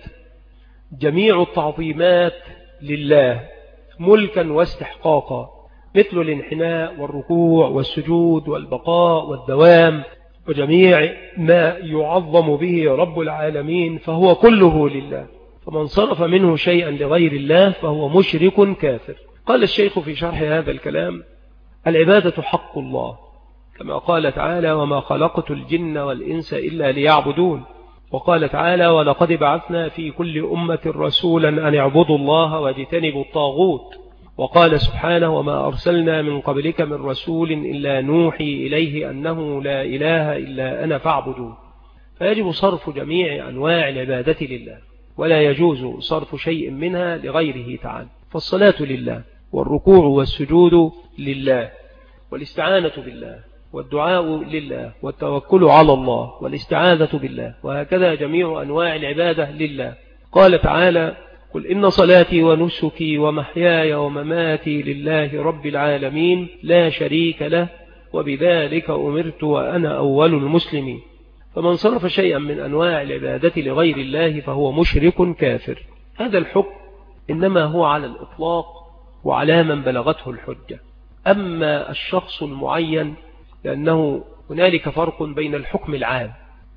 جميع التعظيمات لله ملكا واستحقاقا، مثل الانحناء والركوع والسجود والبقاء والدوام وجميع ما يعظم به رب العالمين فهو كله لله، فمن صرف منه شيئا لغير الله فهو مشرك كافر. قال الشيخ في شرح هذا الكلام: العبادة حق الله، كما قال تعالى: وما خلقت الجن والإنس إلا ليعبدون. وقال تعالى: ولقد بعثنا في كل أمة رسولا أن اعبدوا الله واجتنبوا الطاغوت. وقال سبحانه: وما أرسلنا من قبلك من رسول إلا نوحي إليه أنه لا إله إلا أنا فاعبدون. فيجب صرف جميع أنواع العبادة لله، ولا يجوز صرف شيء منها لغيره تعالى. فالصلاة لله، والركوع والسجود لله، والاستعانة بالله، والدعاء لله، والتوكل على الله، والاستعاذة بالله، وهكذا جميع أنواع العبادة لله. قال تعالى: قل إن صلاتي ونسكي ومحياي ومماتي لله رب العالمين لا شريك له وبذلك أمرت وأنا أول المسلمين. فمن صرف شيئا من أنواع العبادة لغير الله فهو مشرك كافر. هذا الحكم إنما هو على الإطلاق وعلى من بلغته الحجة. أما الشخص المعين لأنه هنالك فرق بين الحكم العام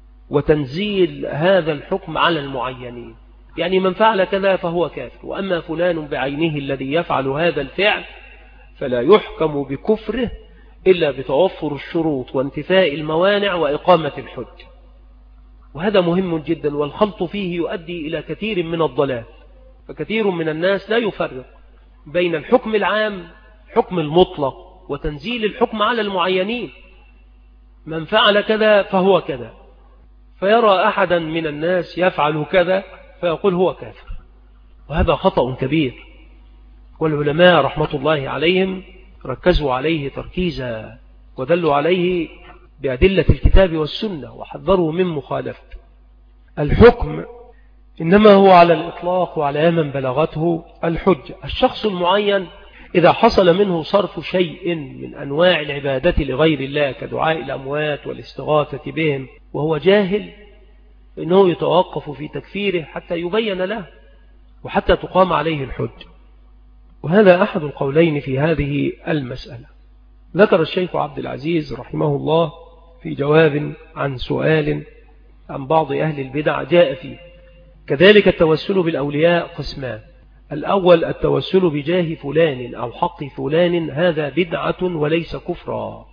وتنزيل هذا الحكم على المعينين، يعني من فعل كذا فهو كافر، وأما فلان بعينه الذي يفعل هذا الفعل فلا يحكم بكفره إلا بتوفر الشروط وانتفاء الموانع وإقامة الحج. وهذا مهم جدا، والخلط فيه يؤدي إلى كثير من الضلال. فكثير من الناس لا يفرق بين الحكم العام، حكم المطلق، وتنزيل الحكم على المعينين. من فعل كذا فهو كذا، فيرى أحدا من الناس يفعل كذا فيقول هو كافر، وهذا خطأ كبير. والعلماء رحمة الله عليهم ركزوا عليه تركيزا ودلوا عليه بأدلة الكتاب والسنة وحذروا من مخالفة. الحكم إنما هو على الإطلاق وعلى من بلغته الحجة. الشخص المعين إذا حصل منه صرف شيء من أنواع العبادة لغير الله كدعاء الأموات والاستغاثة بهم وهو جاهل، إنه يتوقف في تكفيره حتى يبين له وحتى تقام عليه الحج. وهذا أحد القولين في هذه المسألة. ذكر الشيخ عبد العزيز رحمه الله في جواب عن سؤال عن بعض أهل البدع جاء فيه: كذلك التوسل بالأولياء قسمان: الأول التوسل بجاه فلان أو حق فلان، هذا بدعة وليس كفرا.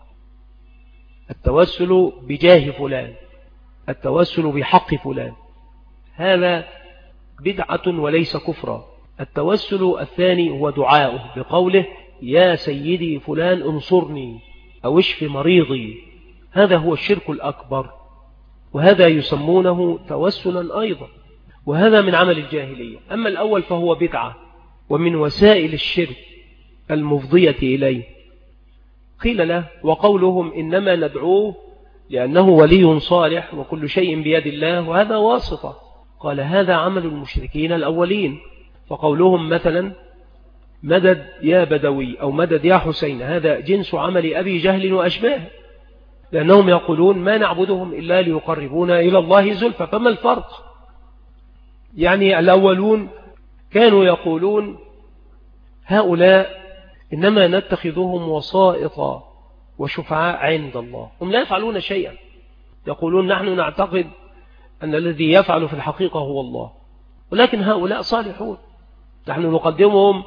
التوسل بجاه فلان، التوسل بحق فلان، هذا بدعة وليس كفرا. التوسل الثاني هو دعاؤه بقوله: يا سيدي فلان انصرني أو اشف مريضي، هذا هو الشرك الأكبر، وهذا يسمونه توسلا أيضا، وهذا من عمل الجاهلية. أما الأول فهو بدعة ومن وسائل الشرك المفضية إليه. قيل له: وقولهم إنما ندعوه لأنه ولي صالح وكل شيء بيد الله وهذا واسطة. قال: هذا عمل المشركين الأولين. فقولهم مثلا مدد يا بدوي أو مدد يا حسين، هذا جنس عمل أبي جهل وأشباهه، لأنهم يقولون ما نعبدهم إلا ليقربونا إلى الله زلفى. فما الفرق؟ يعني الأولون كانوا يقولون هؤلاء إنما نتخذهم وسائط وشفعاء عند الله، هم لا يفعلون شيئا. يقولون نحن نعتقد أن الذي يفعل في الحقيقة هو الله، ولكن هؤلاء صالحون، نحن نقدمهم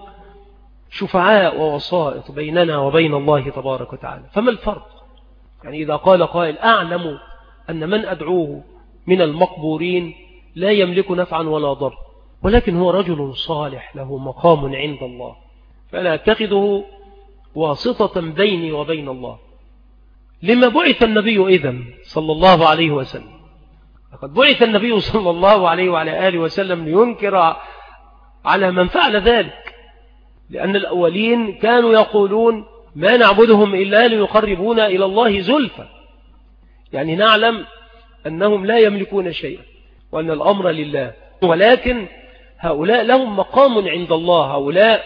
شفعاء ووسائط بيننا وبين الله تبارك وتعالى. فما الفرق؟ يعني إذا قال قائل: أعلم أن من أدعوه من المقبورين لا يملك نفعا ولا ضر، ولكن هو رجل صالح له مقام عند الله، فأنا أتخذه واسطة بيني وبين الله. لما بعث النبي إذن صلى الله عليه وسلم؟ لقد بعث النبي صلى الله عليه وعلى آله وسلم لينكر على من فعل ذلك، لأن الأولين كانوا يقولون ما نعبدهم إلا ليقربونا إلى الله زلفى، يعني نعلم أنهم لا يملكون شيئا وأن الأمر لله، ولكن هؤلاء لهم مقام عند الله، هؤلاء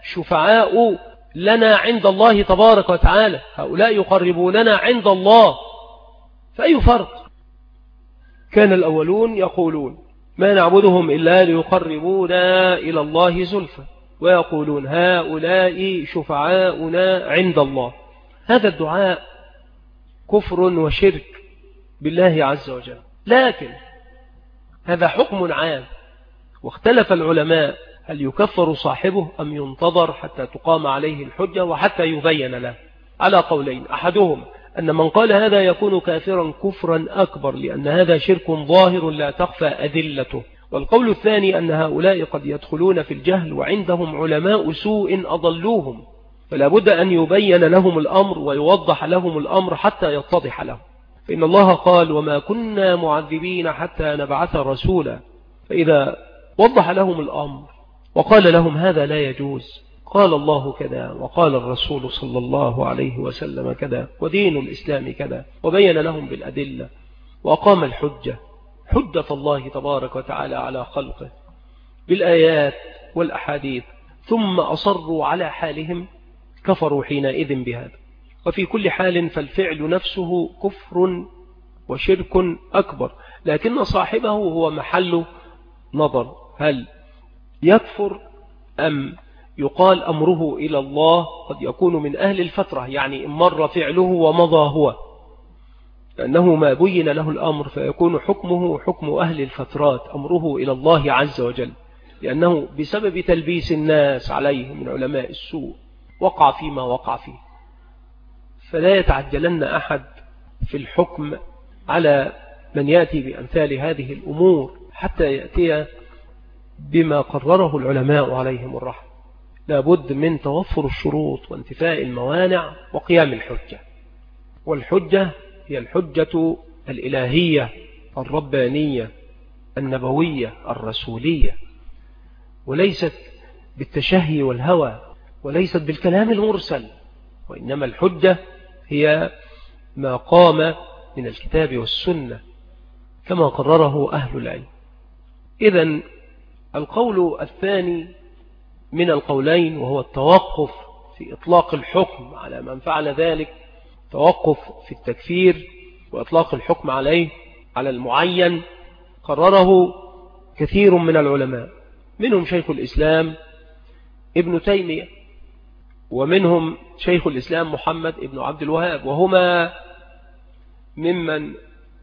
شفعاء لنا عند الله تبارك وتعالى، هؤلاء يقربوننا عند الله. فأي فرق؟ كان الأولون يقولون ما نعبدهم إلا ليقربونا إلى الله زلفى، ويقولون هؤلاء شفعاؤنا عند الله. هذا الدعاء كفر وشرك بالله عز وجل، لكن هذا حكم عام، واختلف العلماء هل يكفر صاحبه أم ينتظر حتى تقام عليه الحجة وحتى يبين له، على قولين: أحدهم أن من قال هذا يكون كافرا كفرا أكبر لأن هذا شرك ظاهر لا تخفى أذلته، والقول الثاني أن هؤلاء قد يدخلون في الجهل وعندهم علماء سوء أضلوهم، فلا بد أن يبين لهم الأمر ويوضح لهم الأمر حتى يتضح لهم، فإن الله قال: وما كنا معذبين حتى نبعث رسولا. فإذا وضح لهم الأمر وقال لهم هذا لا يجوز، قال الله كذا وقال الرسول صلى الله عليه وسلم كذا ودين الإسلام كذا، وبين لهم بالأدلة وأقام الحجة، حجة الله تبارك وتعالى على خلقه بالآيات والأحاديث، ثم أصروا على حالهم، كفروا حينئذ بهذا. وفي كل حال فالفعل نفسه كفر وشرك أكبر، لكن صاحبه هو محل نظر، هل يكفر أم يقال أمره إلى الله؟ قد يكون من أهل الفترة، يعني إن مر فعله ومضى هو، لأنه ما بين له الأمر فيكون حكمه حكم أهل الفترات، أمره إلى الله عز وجل، لأنه بسبب تلبيس الناس عليه من علماء السوء وقع فيما وقع فيه. فلا يتعجلن أحد في الحكم على من يأتي بأمثال هذه الأمور حتى يأتي بما قرره العلماء عليهم الرحمة. لابد من توفر الشروط وانتفاء الموانع وقيام الحجة، والحجة هي الحجة الإلهية الربانية النبوية الرسولية، وليست بالتشهي والهوى، وليست بالكلام المرسل، وإنما الحجة هي ما قام من الكتاب والسنة كما قرره أهل العلم. إذن القول الثاني من القولين وهو التوقف في إطلاق الحكم على من فعل ذلك، توقف في التكفير وإطلاق الحكم عليه على المعين، قرره كثير من العلماء، منهم شيخ الإسلام ابن تيمية، ومنهم شيخ الإسلام محمد بن عبد الوهاب، وهما ممن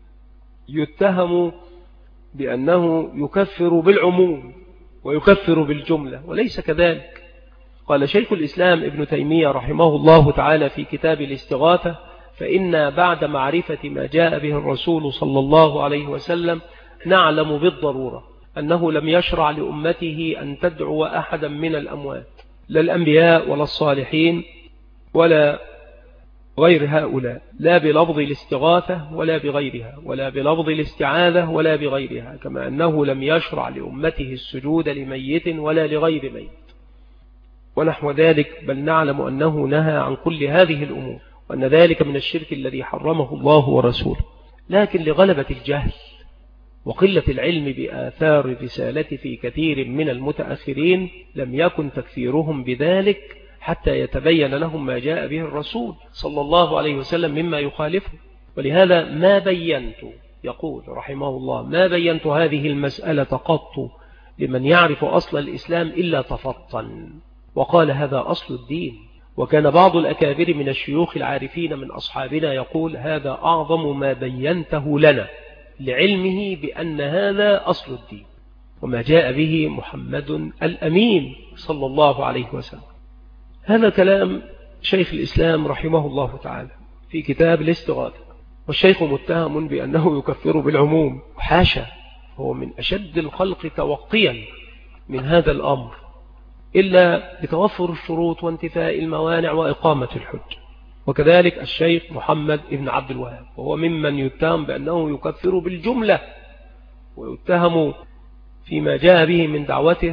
يتهم بأنه يكفر بالعموم ويكفر بالجملة، وليس كذلك. قال شيخ الإسلام ابن تيمية رحمه الله تعالى في كتاب الاستغاثة: فإن بعد معرفة ما جاء به الرسول صلى الله عليه وسلم نعلم بالضرورة أنه لم يشرع لأمته أن تدعو أحدا من الأموات، لا الأنبياء ولا الصالحين ولا غير هؤلاء، لا بلفظ الاستغاثة ولا بغيرها، ولا بلفظ الاستعاذة ولا بغيرها، كما أنه لم يشرع لأمته السجود لميت ولا لغير ميت ونحو ذلك، بل نعلم أنه نهى عن كل هذه الأمور، وأن ذلك من الشرك الذي حرمه الله ورسوله. لكن لغلبة الجهل وقلة العلم بآثار الرسالة في كثير من المتأخرين لم يكن تكفيرهم بذلك حتى يتبين لهم ما جاء به الرسول صلى الله عليه وسلم مما يخالفه. ولهذا ما بينت، يقول رحمه الله، ما بينت هذه المسألة قط لمن يعرف أصل الإسلام إلا تفطن وقال هذا أصل الدين. وكان بعض الأكابر من الشيوخ العارفين من أصحابنا يقول هذا أعظم ما بينته لنا، لعلمه بأن هذا أصل الدين وما جاء به محمد الأمين صلى الله عليه وسلم. هذا كلام شيخ الإسلام رحمه الله تعالى في كتاب الاستغاثة، والشيخ متهم بأنه يكفر بالعموم، وحاشا، هو من أشد الخلق توقيا من هذا الأمر إلا بتوفر الشروط وانتفاء الموانع وإقامة الحج. وكذلك الشيخ محمد بن عبد الوهاب، وهو ممن يتهم بأنه يكفر بالجملة، ويتهم فيما جاء به من دعوته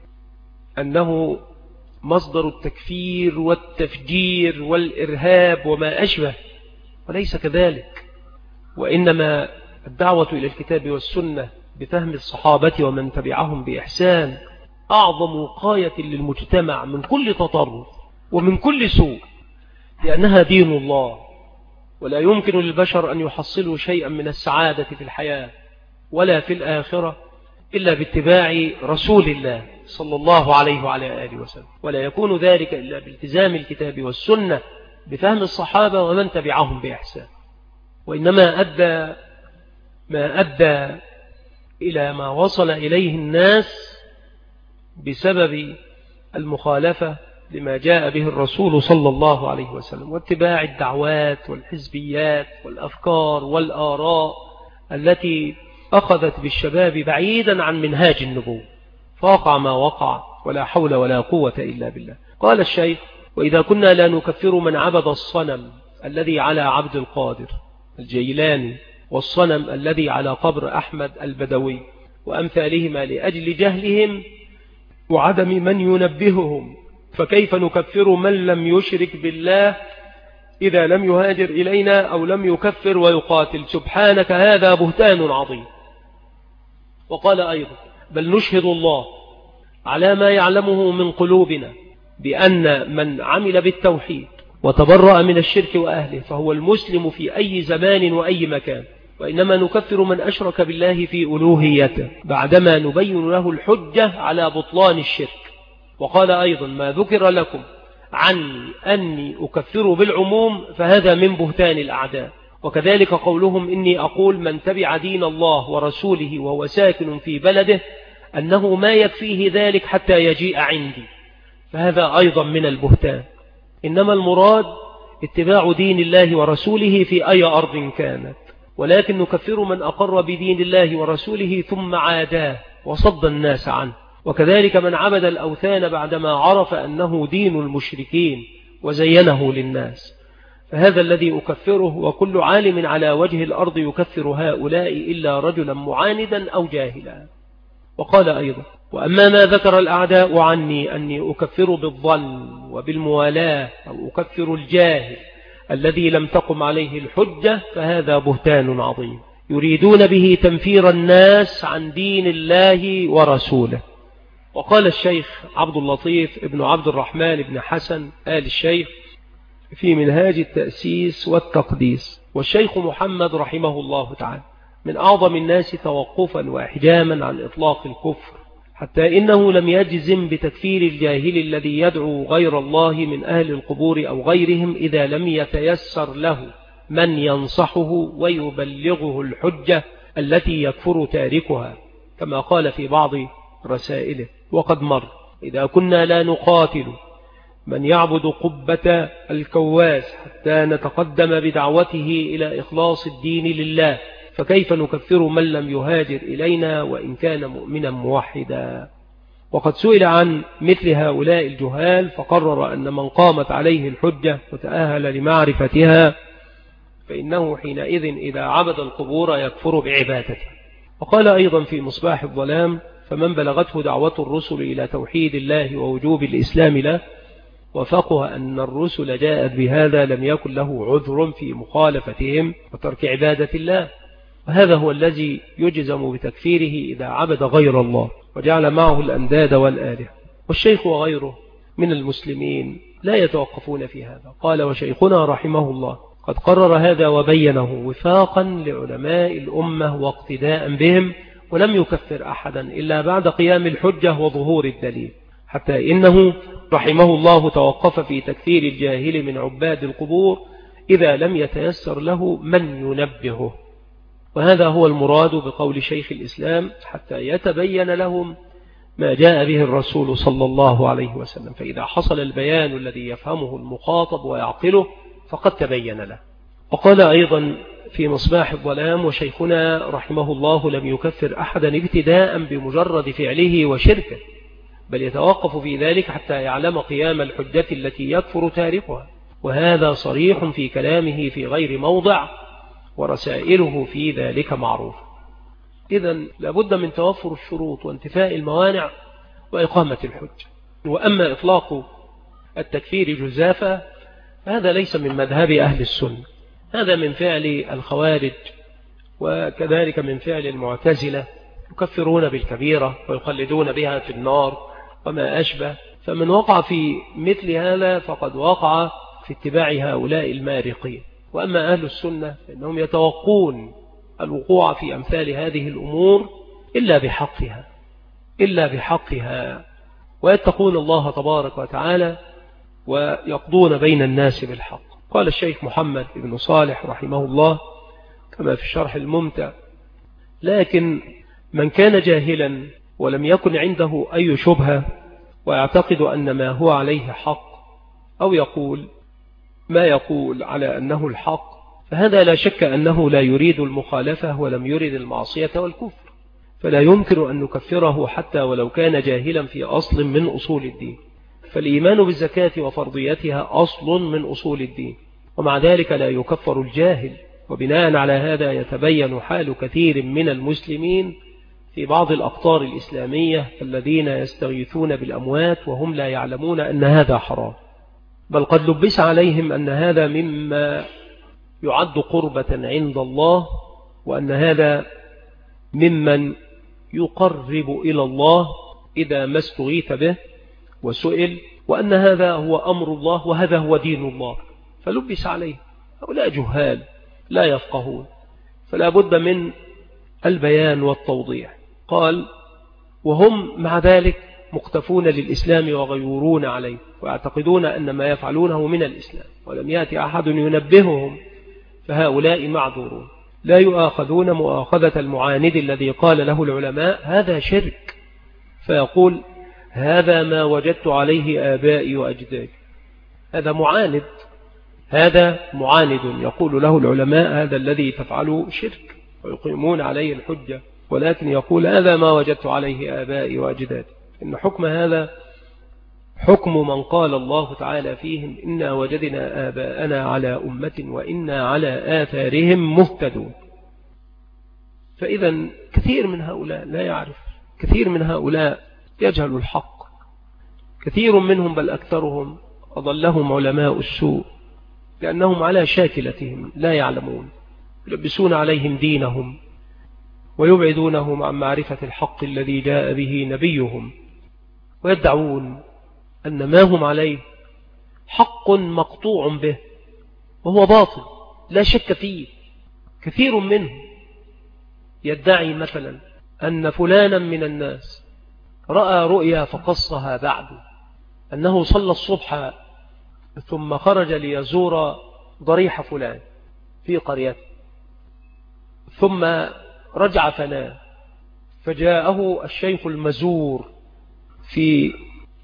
أنه مصدر التكفير والتفجير والإرهاب وما أشبه، وليس كذلك. وإنما الدعوة إلى الكتاب والسنة بفهم الصحابة ومن تبعهم بإحسان أعظم وقاية للمجتمع من كل تطرف ومن كل سوء، لأنها دين الله، ولا يمكن للبشر أن يحصلوا شيئا من السعادة في الحياة ولا في الآخرة إلا باتباع رسول الله صلى الله عليه وعلى آله وسلم، ولا يكون ذلك إلا بالتزام الكتاب والسنة بفهم الصحابة ومن تبعهم بإحسان. وإنما ما أدى إلى ما وصل إليه الناس بسبب المخالفة لما جاء به الرسول صلى الله عليه وسلم، واتباع الدعوات والحزبيات والأفكار والآراء التي أخذت بالشباب بعيدا عن منهاج النبوة، فوقع ما وقع، ولا حول ولا قوة إلا بالله. قال الشيخ: وإذا كنا لا نكفر من عبد الصنم الذي على عبد القادر الجيلاني، والصنم الذي على قبر أحمد البدوي وأمثالهما لأجل جهلهم وعدم من ينبههم، فكيف نكفر من لم يشرك بالله إذا لم يهاجر إلينا أو لم يكفر ويقاتل؟ سبحانك، هذا بهتان عظيم. وقال أيضا: بل نشهد الله على ما يعلمه من قلوبنا بأن من عمل بالتوحيد وتبرأ من الشرك وأهله فهو المسلم في أي زمان وأي مكان، وإنما نكفر من أشرك بالله في ألوهيته بعدما نبين له الحجة على بطلان الشرك. وقال أيضا: ما ذكر لكم عني أني أكفر بالعموم فهذا من بهتان الأعداء. وكذلك قولهم: إني أقول من تبع دين الله ورسوله وهو ساكن في بلده أنه ما يكفيه ذلك حتى يجيء عندي، فهذا أيضا من البهتان. إنما المراد اتباع دين الله ورسوله في أي أرض كانت، ولكن نكفر من أقر بدين الله ورسوله ثم عاداه وصد الناس عنه. وكذلك من عبد الأوثان بعدما عرف أنه دين المشركين وزينه للناس، فهذا الذي أكفره، وكل عالم على وجه الأرض يكفر هؤلاء إلا رجلا معاندا أو جاهلا. وقال أيضا: وأما ما ذكر الأعداء عني أني أكفر بالظن وبالموالاة أو أكفر الجاهل الذي لم تقم عليه الحجة فهذا بهتان عظيم يريدون به تنفير الناس عن دين الله ورسوله. وقال الشيخ عبد اللطيف ابن عبد الرحمن بن حسن آل الشيخ في منهاج التأسيس والتقديس: والشيخ محمد رحمه الله تعالى من أعظم الناس توقفا وإحجاما عن إطلاق الكفر، حتى إنه لم يجزم بتكفير الجاهل الذي يدعو غير الله من أهل القبور أو غيرهم إذا لم يتيسر له من ينصحه ويبلغه الحجة التي يكفر تاركها، كما قال في بعض رسائله: وقد مر إذا كنا لا نقاتل من يعبد قبة الكواس حتى نتقدم بدعوته إلى إخلاص الدين لله، فكيف نكفر من لم يهاجر إلينا وإن كان مؤمنا موحدا؟ وقد سئل عن مثل هؤلاء الجهال فقرر أن من قامت عليه الحجة وتأهل لمعرفتها فإنه حينئذ إذا عبد القبور يكفر بعبادته. وقال أيضا في مصباح الظلام: فمن بلغته دعوة الرسل إلى توحيد الله ووجوب الإسلام له وفقه أن الرسل جاءت بهذا لم يكن له عذر في مخالفتهم وترك عبادة الله، وهذا هو الذي يجزم بتكفيره إذا عبد غير الله وجعل معه الأنداد والآلهة. والشيخ وغيره من المسلمين لا يتوقفون في هذا. قال: وشيخنا رحمه الله قد قرر هذا وبينه وفاقا لعلماء الأمة واقتداء بهم، ولم يكفر أحدا إلا بعد قيام الحجة وظهور الدليل، حتى إنه رحمه الله توقف في تكفير الجاهل من عباد القبور إذا لم يتيسر له من ينبهه. وهذا هو المراد بقول شيخ الإسلام: حتى يتبين لهم ما جاء به الرسول صلى الله عليه وسلم، فإذا حصل البيان الذي يفهمه المخاطب ويعقله فقد تبين له. وقال أيضا في مصباح الظلام: وشيخنا رحمه الله لم يكفر أحدا ابتداء بمجرد فعله وشركه، بل يتوقف في ذلك حتى يعلم قيام الحجة التي يكفر تاركها، وهذا صريح في كلامه في غير موضع، ورسائله في ذلك معروف. إذن لابد من توفر الشروط وانتفاء الموانع وإقامة الحجة. وأما إطلاق التكفير جزافا هذا ليس من مذهب أهل السنة، هذا من فعل الخوارج وكذلك من فعل المعتزلة، يكفرون بالكبيرة ويخلدون بها في النار وما أشبه. فمن وقع في مثل هذا فقد وقع في اتباع هؤلاء المارقين. وأما أهل السنة فإنهم يتوقون الوقوع في أمثال هذه الأمور إلا بحقها ويتقون الله تبارك وتعالى ويقضون بين الناس بالحق. قال الشيخ محمد بن صالح رحمه الله كما في الشرح الممتع: لكن من كان جاهلا ولم يكن عنده أي شبهة ويعتقد أن ما هو عليه حق، أو يقول ما يقول على أنه الحق، فهذا لا شك أنه لا يريد المخالفة ولم يريد المعصية والكفر، فلا يمكن أن نكفره حتى ولو كان جاهلا في أصل من أصول الدين. فالإيمان بالزكاة وفرضيتها أصل من أصول الدين، ومع ذلك لا يكفر الجاهل. وبناء على هذا يتبين حال كثير من المسلمين في بعض الأقطار الإسلامية الذين يستغيثون بالأموات وهم لا يعلمون أن هذا حرام، بل قد لبس عليهم أن هذا مما يعد قربة عند الله، وأن هذا ممن يقرب إلى الله إذا ما استغيث به وسئل، وأن هذا هو أمر الله وهذا هو دين الله، فلبس عليه. هؤلاء جهال لا يفقهون، فلا بد من البيان والتوضيح. قال: وهم مع ذلك مقتفون للإسلام وغيورون عليه ويعتقدون أن ما يفعلونه من الإسلام، ولم يأتي أحد ينبههم، فهؤلاء معذورون لا يؤاخذون مؤاخذة المعاند الذي قال له العلماء هذا شرك، فيقول: هذا ما وجدت عليه آبائي وأجدادي. هذا معاند يقول له العلماء هذا الذي تفعله شرك، ويقيمون عليه الحجة، ولكن يقول: هذا ما وجدت عليه آبائي وأجدادي. إن حكم هذا حكم من قال الله تعالى فيهم: إنا وجدنا آباءنا على أمة وإنا على آثارهم مهتدون. فإذا كثير من هؤلاء لا يعرف، كثير من هؤلاء يجهل الحق، كثير منهم بل أكثرهم أضلهم علماء السوء، لأنهم على شاكلتهم لا يعلمون، يلبسون عليهم دينهم ويبعدونهم عن معرفة الحق الذي جاء به نبيهم، ويدعون أن ما هم عليه حق مقطوع به وهو باطل لا شك فيه. كثير منهم يدعي مثلا أن فلانا من الناس رأى رؤيا فقصها بعد أنه صلى الصبح ثم خرج ليزور ضريح فلان في قريته، ثم رجع فنام، فجاءه الشيخ المزور في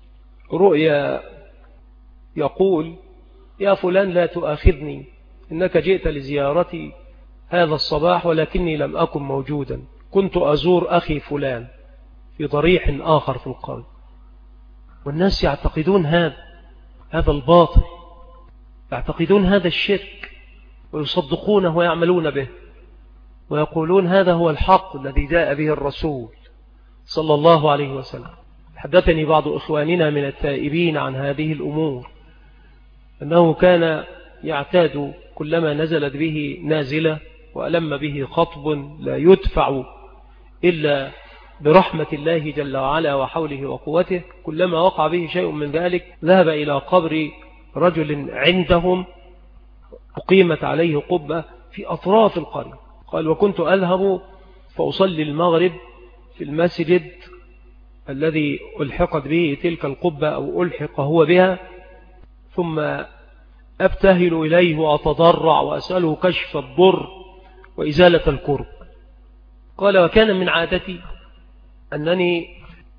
رؤيا يقول: يا فلان لا تؤاخذني، إنك جئت لزيارتي هذا الصباح ولكني لم أكن موجودا، كنت أزور أخي فلان في ضريح آخر في القرية. والناس يعتقدون هذا الباطل، يعتقدون هذا الشرك ويصدقونه ويعملون به، ويقولون هذا هو الحق الذي جاء به الرسول صلى الله عليه وسلم. حدثني بعض إخواننا من التائبين عن هذه الأمور أنه كان يعتاد كلما نزلت به نازلة وألم به خطب لا يدفع إلا برحمة الله جل وعلا وحوله وقوته، كلما وقع به شيء من ذلك ذهب إلى قبر رجل عندهم أقيمت عليه قبة في أطراف القرية. قال: وكنت أذهب فأصلي المغرب في المسجد الذي ألحقت به تلك القبة أو ألحق هو بها، ثم أبتهل إليه وأتضرع وأسأله كشف الضر وإزالة الكرب. قال: وكان من عادتي أنني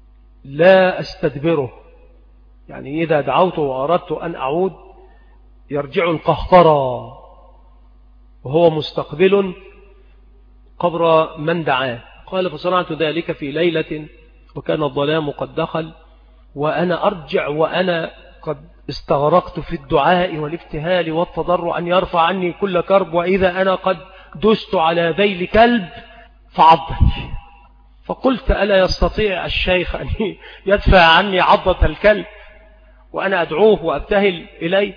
لا أستدبره، يعني إذا دعوته وأردت أن أعود يرجع القهقرى وهو مستقبل قبر من دعاه. قال: فصنعت ذلك في ليلة وكان الظلام قد دخل، وأنا أرجع وأنا قد استغرقت في الدعاء والابتهال والتضرع أن يرفع عني كل كرب، وإذا أنا قد دست على ذيل كلب فعضني. فقلت: ألا يستطيع الشيخ أن يدفع عني عضة الكلب وأنا أدعوه وأبتهل إليه؟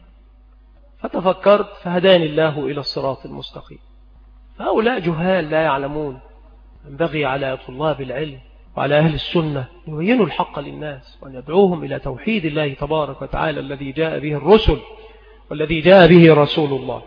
فتفكرت فهداني الله إلى الصراط المستقيم. فهؤلاء جهال لا يعلمون. ينبغي على طلاب العلم وعلى أهل السنة يبينوا الحق للناس وأن يدعوهم إلى توحيد الله تبارك وتعالى الذي جاء به الرسل والذي جاء به رسول الله.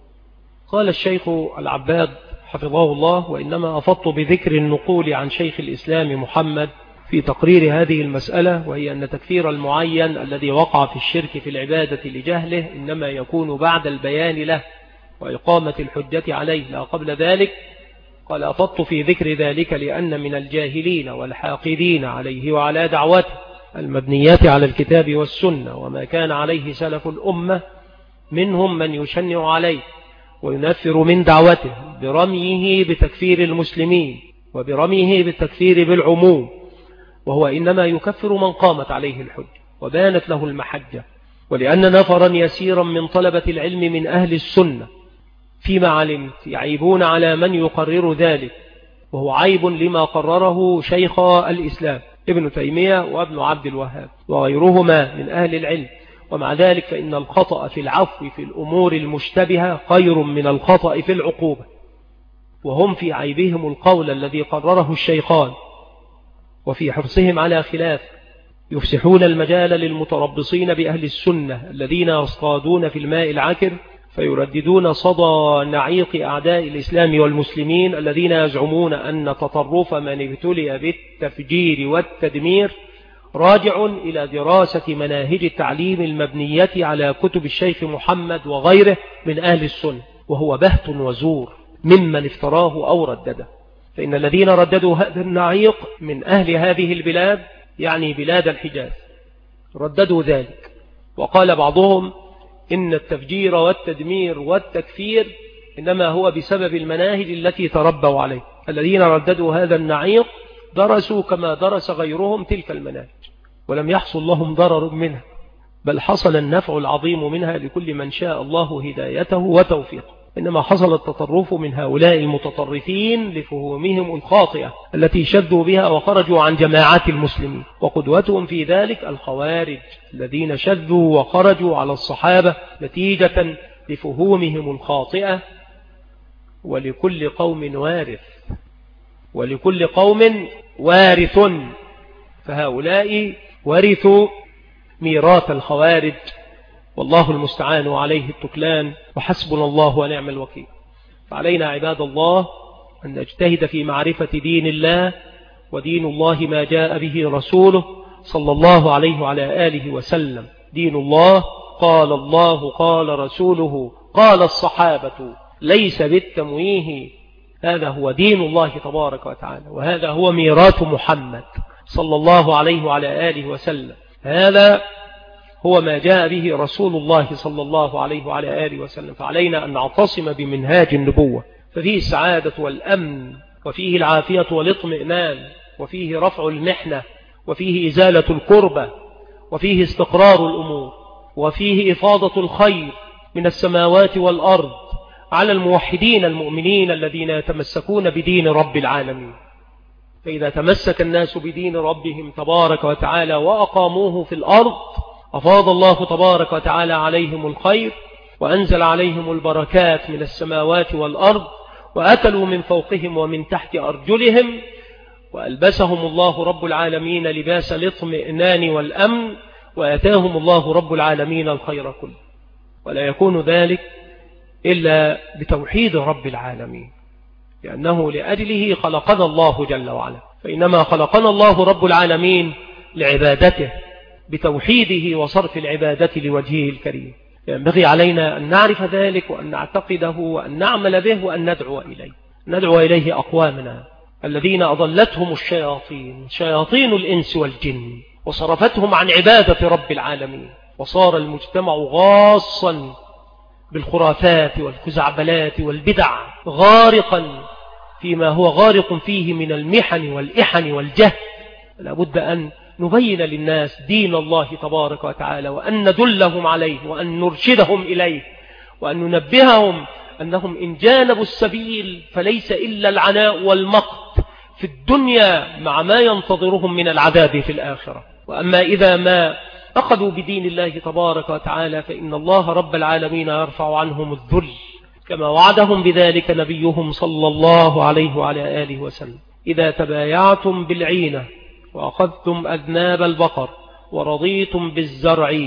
قال الشيخ العباد حفظه الله: وإنما أفضت بذكر النقول عن شيخ الإسلام محمد في تقرير هذه المسألة، وهي أن تكفير المعين الذي وقع في الشرك في العبادة لجهله إنما يكون بعد البيان له وإقامة الحجة عليه لا قبل ذلك. قال: أفضت في ذكر ذلك لأن من الجاهلين والحاقدين عليه وعلى دعوته المبنيات على الكتاب والسنة وما كان عليه سلف الأمة منهم من يشنع عليه وينفر من دعوته برميه بتكفير المسلمين وبرميه بالتكفير بالعموم، وهو إنما يكفر من قامت عليه الحجة وبانت له المحجة. ولأن نفرا يسيرا من طلبة العلم من أهل السنة فيما علمت يعيبون على من يقرر ذلك، وهو عيب لما قرره شيخ الإسلام ابن تيمية وابن عبد الوهاب وغيرهما من أهل العلم. ومع ذلك فإن الخطأ في العفو في الأمور المشتبهة خير من الخطأ في العقوبة، وهم في عيبهم القول الذي قرره الشيخان وفي حرصهم على خلاف يفسحون المجال للمتربصين بأهل السنة الذين يصطادون في الماء العكر فيرددون صدى نعيق أعداء الإسلام والمسلمين الذين يزعمون أن تطرف من ابتلي بالتفجير والتدمير راجع إلى دراسة مناهج التعليم المبنية على كتب الشيخ محمد وغيره من أهل السنة، وهو بهت وزور ممن افتراه أو ردده. فإن الذين رددوا هذا النعيق من أهل هذه البلاد يعني بلاد الحجاز رددوا ذلك، وقال بعضهم إن التفجير والتدمير والتكفير إنما هو بسبب المناهج التي تربوا عليه. الذين رددوا هذا النعيق درسوا كما درس غيرهم تلك المناهج ولم يحصل لهم ضرر منها، بل حصل النفع العظيم منها لكل من شاء الله هدايته وتوفيقه. إنما حصل التطرف من هؤلاء المتطرفين لفهومهم الخاطئة التي شذوا بها وخرجوا عن جماعات المسلمين، وقدوتهم في ذلك الخوارج الذين شذوا وخرجوا على الصحابة نتيجة لفهومهم الخاطئة. ولكل قوم وارث ولكل قوم وارث، فهؤلاء ورثوا ميراث الخوارج، والله المستعان وعليه التكلان، وحسبنا الله ونعم الوكيل. فعلينا عباد الله أن نجتهد في معرفة دين الله ودين الله ما جاء به رسوله صلى الله عليه وعلى آله وسلم. دين الله قال رسوله قال الصحابة، ليس بالتمويه. هذا هو دين الله تبارك وتعالى، وهذا هو ميراث محمد صلى الله عليه وعلى آله وسلم. هذا هو ما جاء به رسول الله صلى الله عليه وعلى آله وسلم. فعلينا أن نعتصم بمنهاج النبوة، ففيه السعادة والأمن، وفيه العافية والاطمئنان، وفيه رفع المحنة، وفيه إزالة الكربة، وفيه استقرار الأمور، وفيه إفاضة الخير من السماوات والأرض على الموحدين المؤمنين الذين يتمسكون بدين رب العالمين. فإذا تمسك الناس بدين ربهم تبارك وتعالى وأقاموه في الأرض، أفاض الله تبارك وتعالى عليهم الخير، وأنزل عليهم البركات من السماوات والأرض، وأكلوا من فوقهم ومن تحت أرجلهم، وألبسهم الله رب العالمين لباس الاطمئنان والأمن، وآتاهم الله رب العالمين الخير كله. ولا يكون ذلك إلا بتوحيد رب العالمين، لأنه لأجله خلقنا الله جل وعلا. فإنما خلقنا الله رب العالمين لعبادته بتوحيده وصرف العبادة لوجهه الكريم. ينبغي علينا أن نعرف ذلك، وأن نعتقده، وأن نعمل به، وأن ندعو إليه أقوامنا الذين أضلتهم الشياطين، شياطين الإنس والجن، وصرفتهم عن عبادة رب العالمين، وصار المجتمع غاصا بالخرافات والخزعبلات والبدع، غارقا فيما هو غارق فيه من المحن والإحن والجهل. لابد أن نبين للناس دين الله تبارك وتعالى، وأن ندلهم عليه، وأن نرشدهم إليه، وأن ننبههم أنهم إن جانبوا السبيل فليس إلا العناء والمقت في الدنيا مع ما ينتظرهم من العذاب في الآخرة. وأما إذا ما أخذوا بدين الله تبارك وتعالى فإن الله رب العالمين يرفع عنهم الذل، كما وعدهم بذلك نبيهم صلى الله عليه وعلى آله وسلم: إذا تبايعتم بالعينة وأخذتم أذناب البقر ورضيتم بالزرع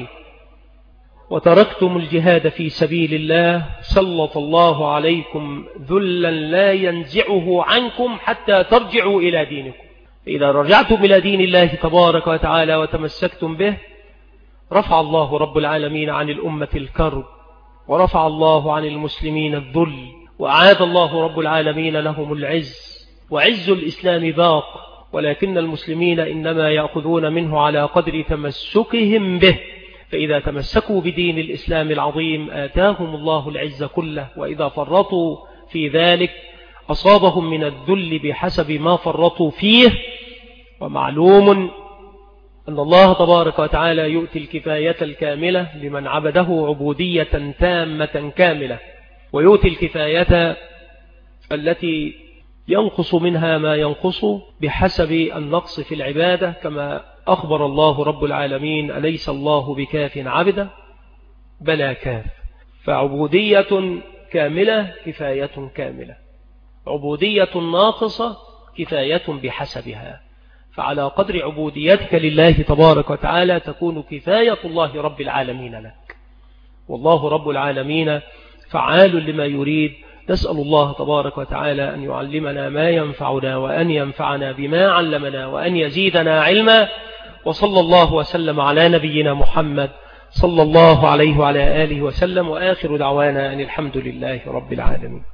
وتركتم الجهاد في سبيل الله سلط الله عليكم ذلا لا ينزعه عنكم حتى ترجعوا إلى دينكم. إذا رجعتم إلى دين الله تبارك وتعالى وتمسكتم به، رفع الله رب العالمين عن الأمة الكرب، ورفع الله عن المسلمين الذل، وأعاد الله رب العالمين لهم العز. وعز الإسلام باق، ولكن المسلمين إنما يأخذون منه على قدر تمسكهم به. فإذا تمسكوا بدين الإسلام العظيم آتاهم الله العز كله، وإذا فرطوا في ذلك أصابهم من الذل بحسب ما فرطوا فيه. ومعلوم أن الله تبارك وتعالى يؤتي الكفاية الكاملة لمن عبده عبودية تامة كاملة، ويؤتي الكفاية التي ينقص منها ما ينقص بحسب النقص في العبادة، كما أخبر الله رب العالمين: أليس الله بكاف عبده؟ بلى كاف. فعبودية كاملة كفاية كاملة، عبودية ناقصة كفاية بحسبها. فعلى قدر عبوديتك لله تبارك وتعالى تكون كفاية الله رب العالمين لك. والله رب العالمين فعال لما يريد. نسأل الله تبارك وتعالى أن يعلمنا ما ينفعنا، وأن ينفعنا بما علمنا، وأن يزيدنا علما. وصلى الله وسلم على نبينا محمد صلى الله عليه وعلى آله وسلم، وآخر دعوانا أن الحمد لله رب العالمين.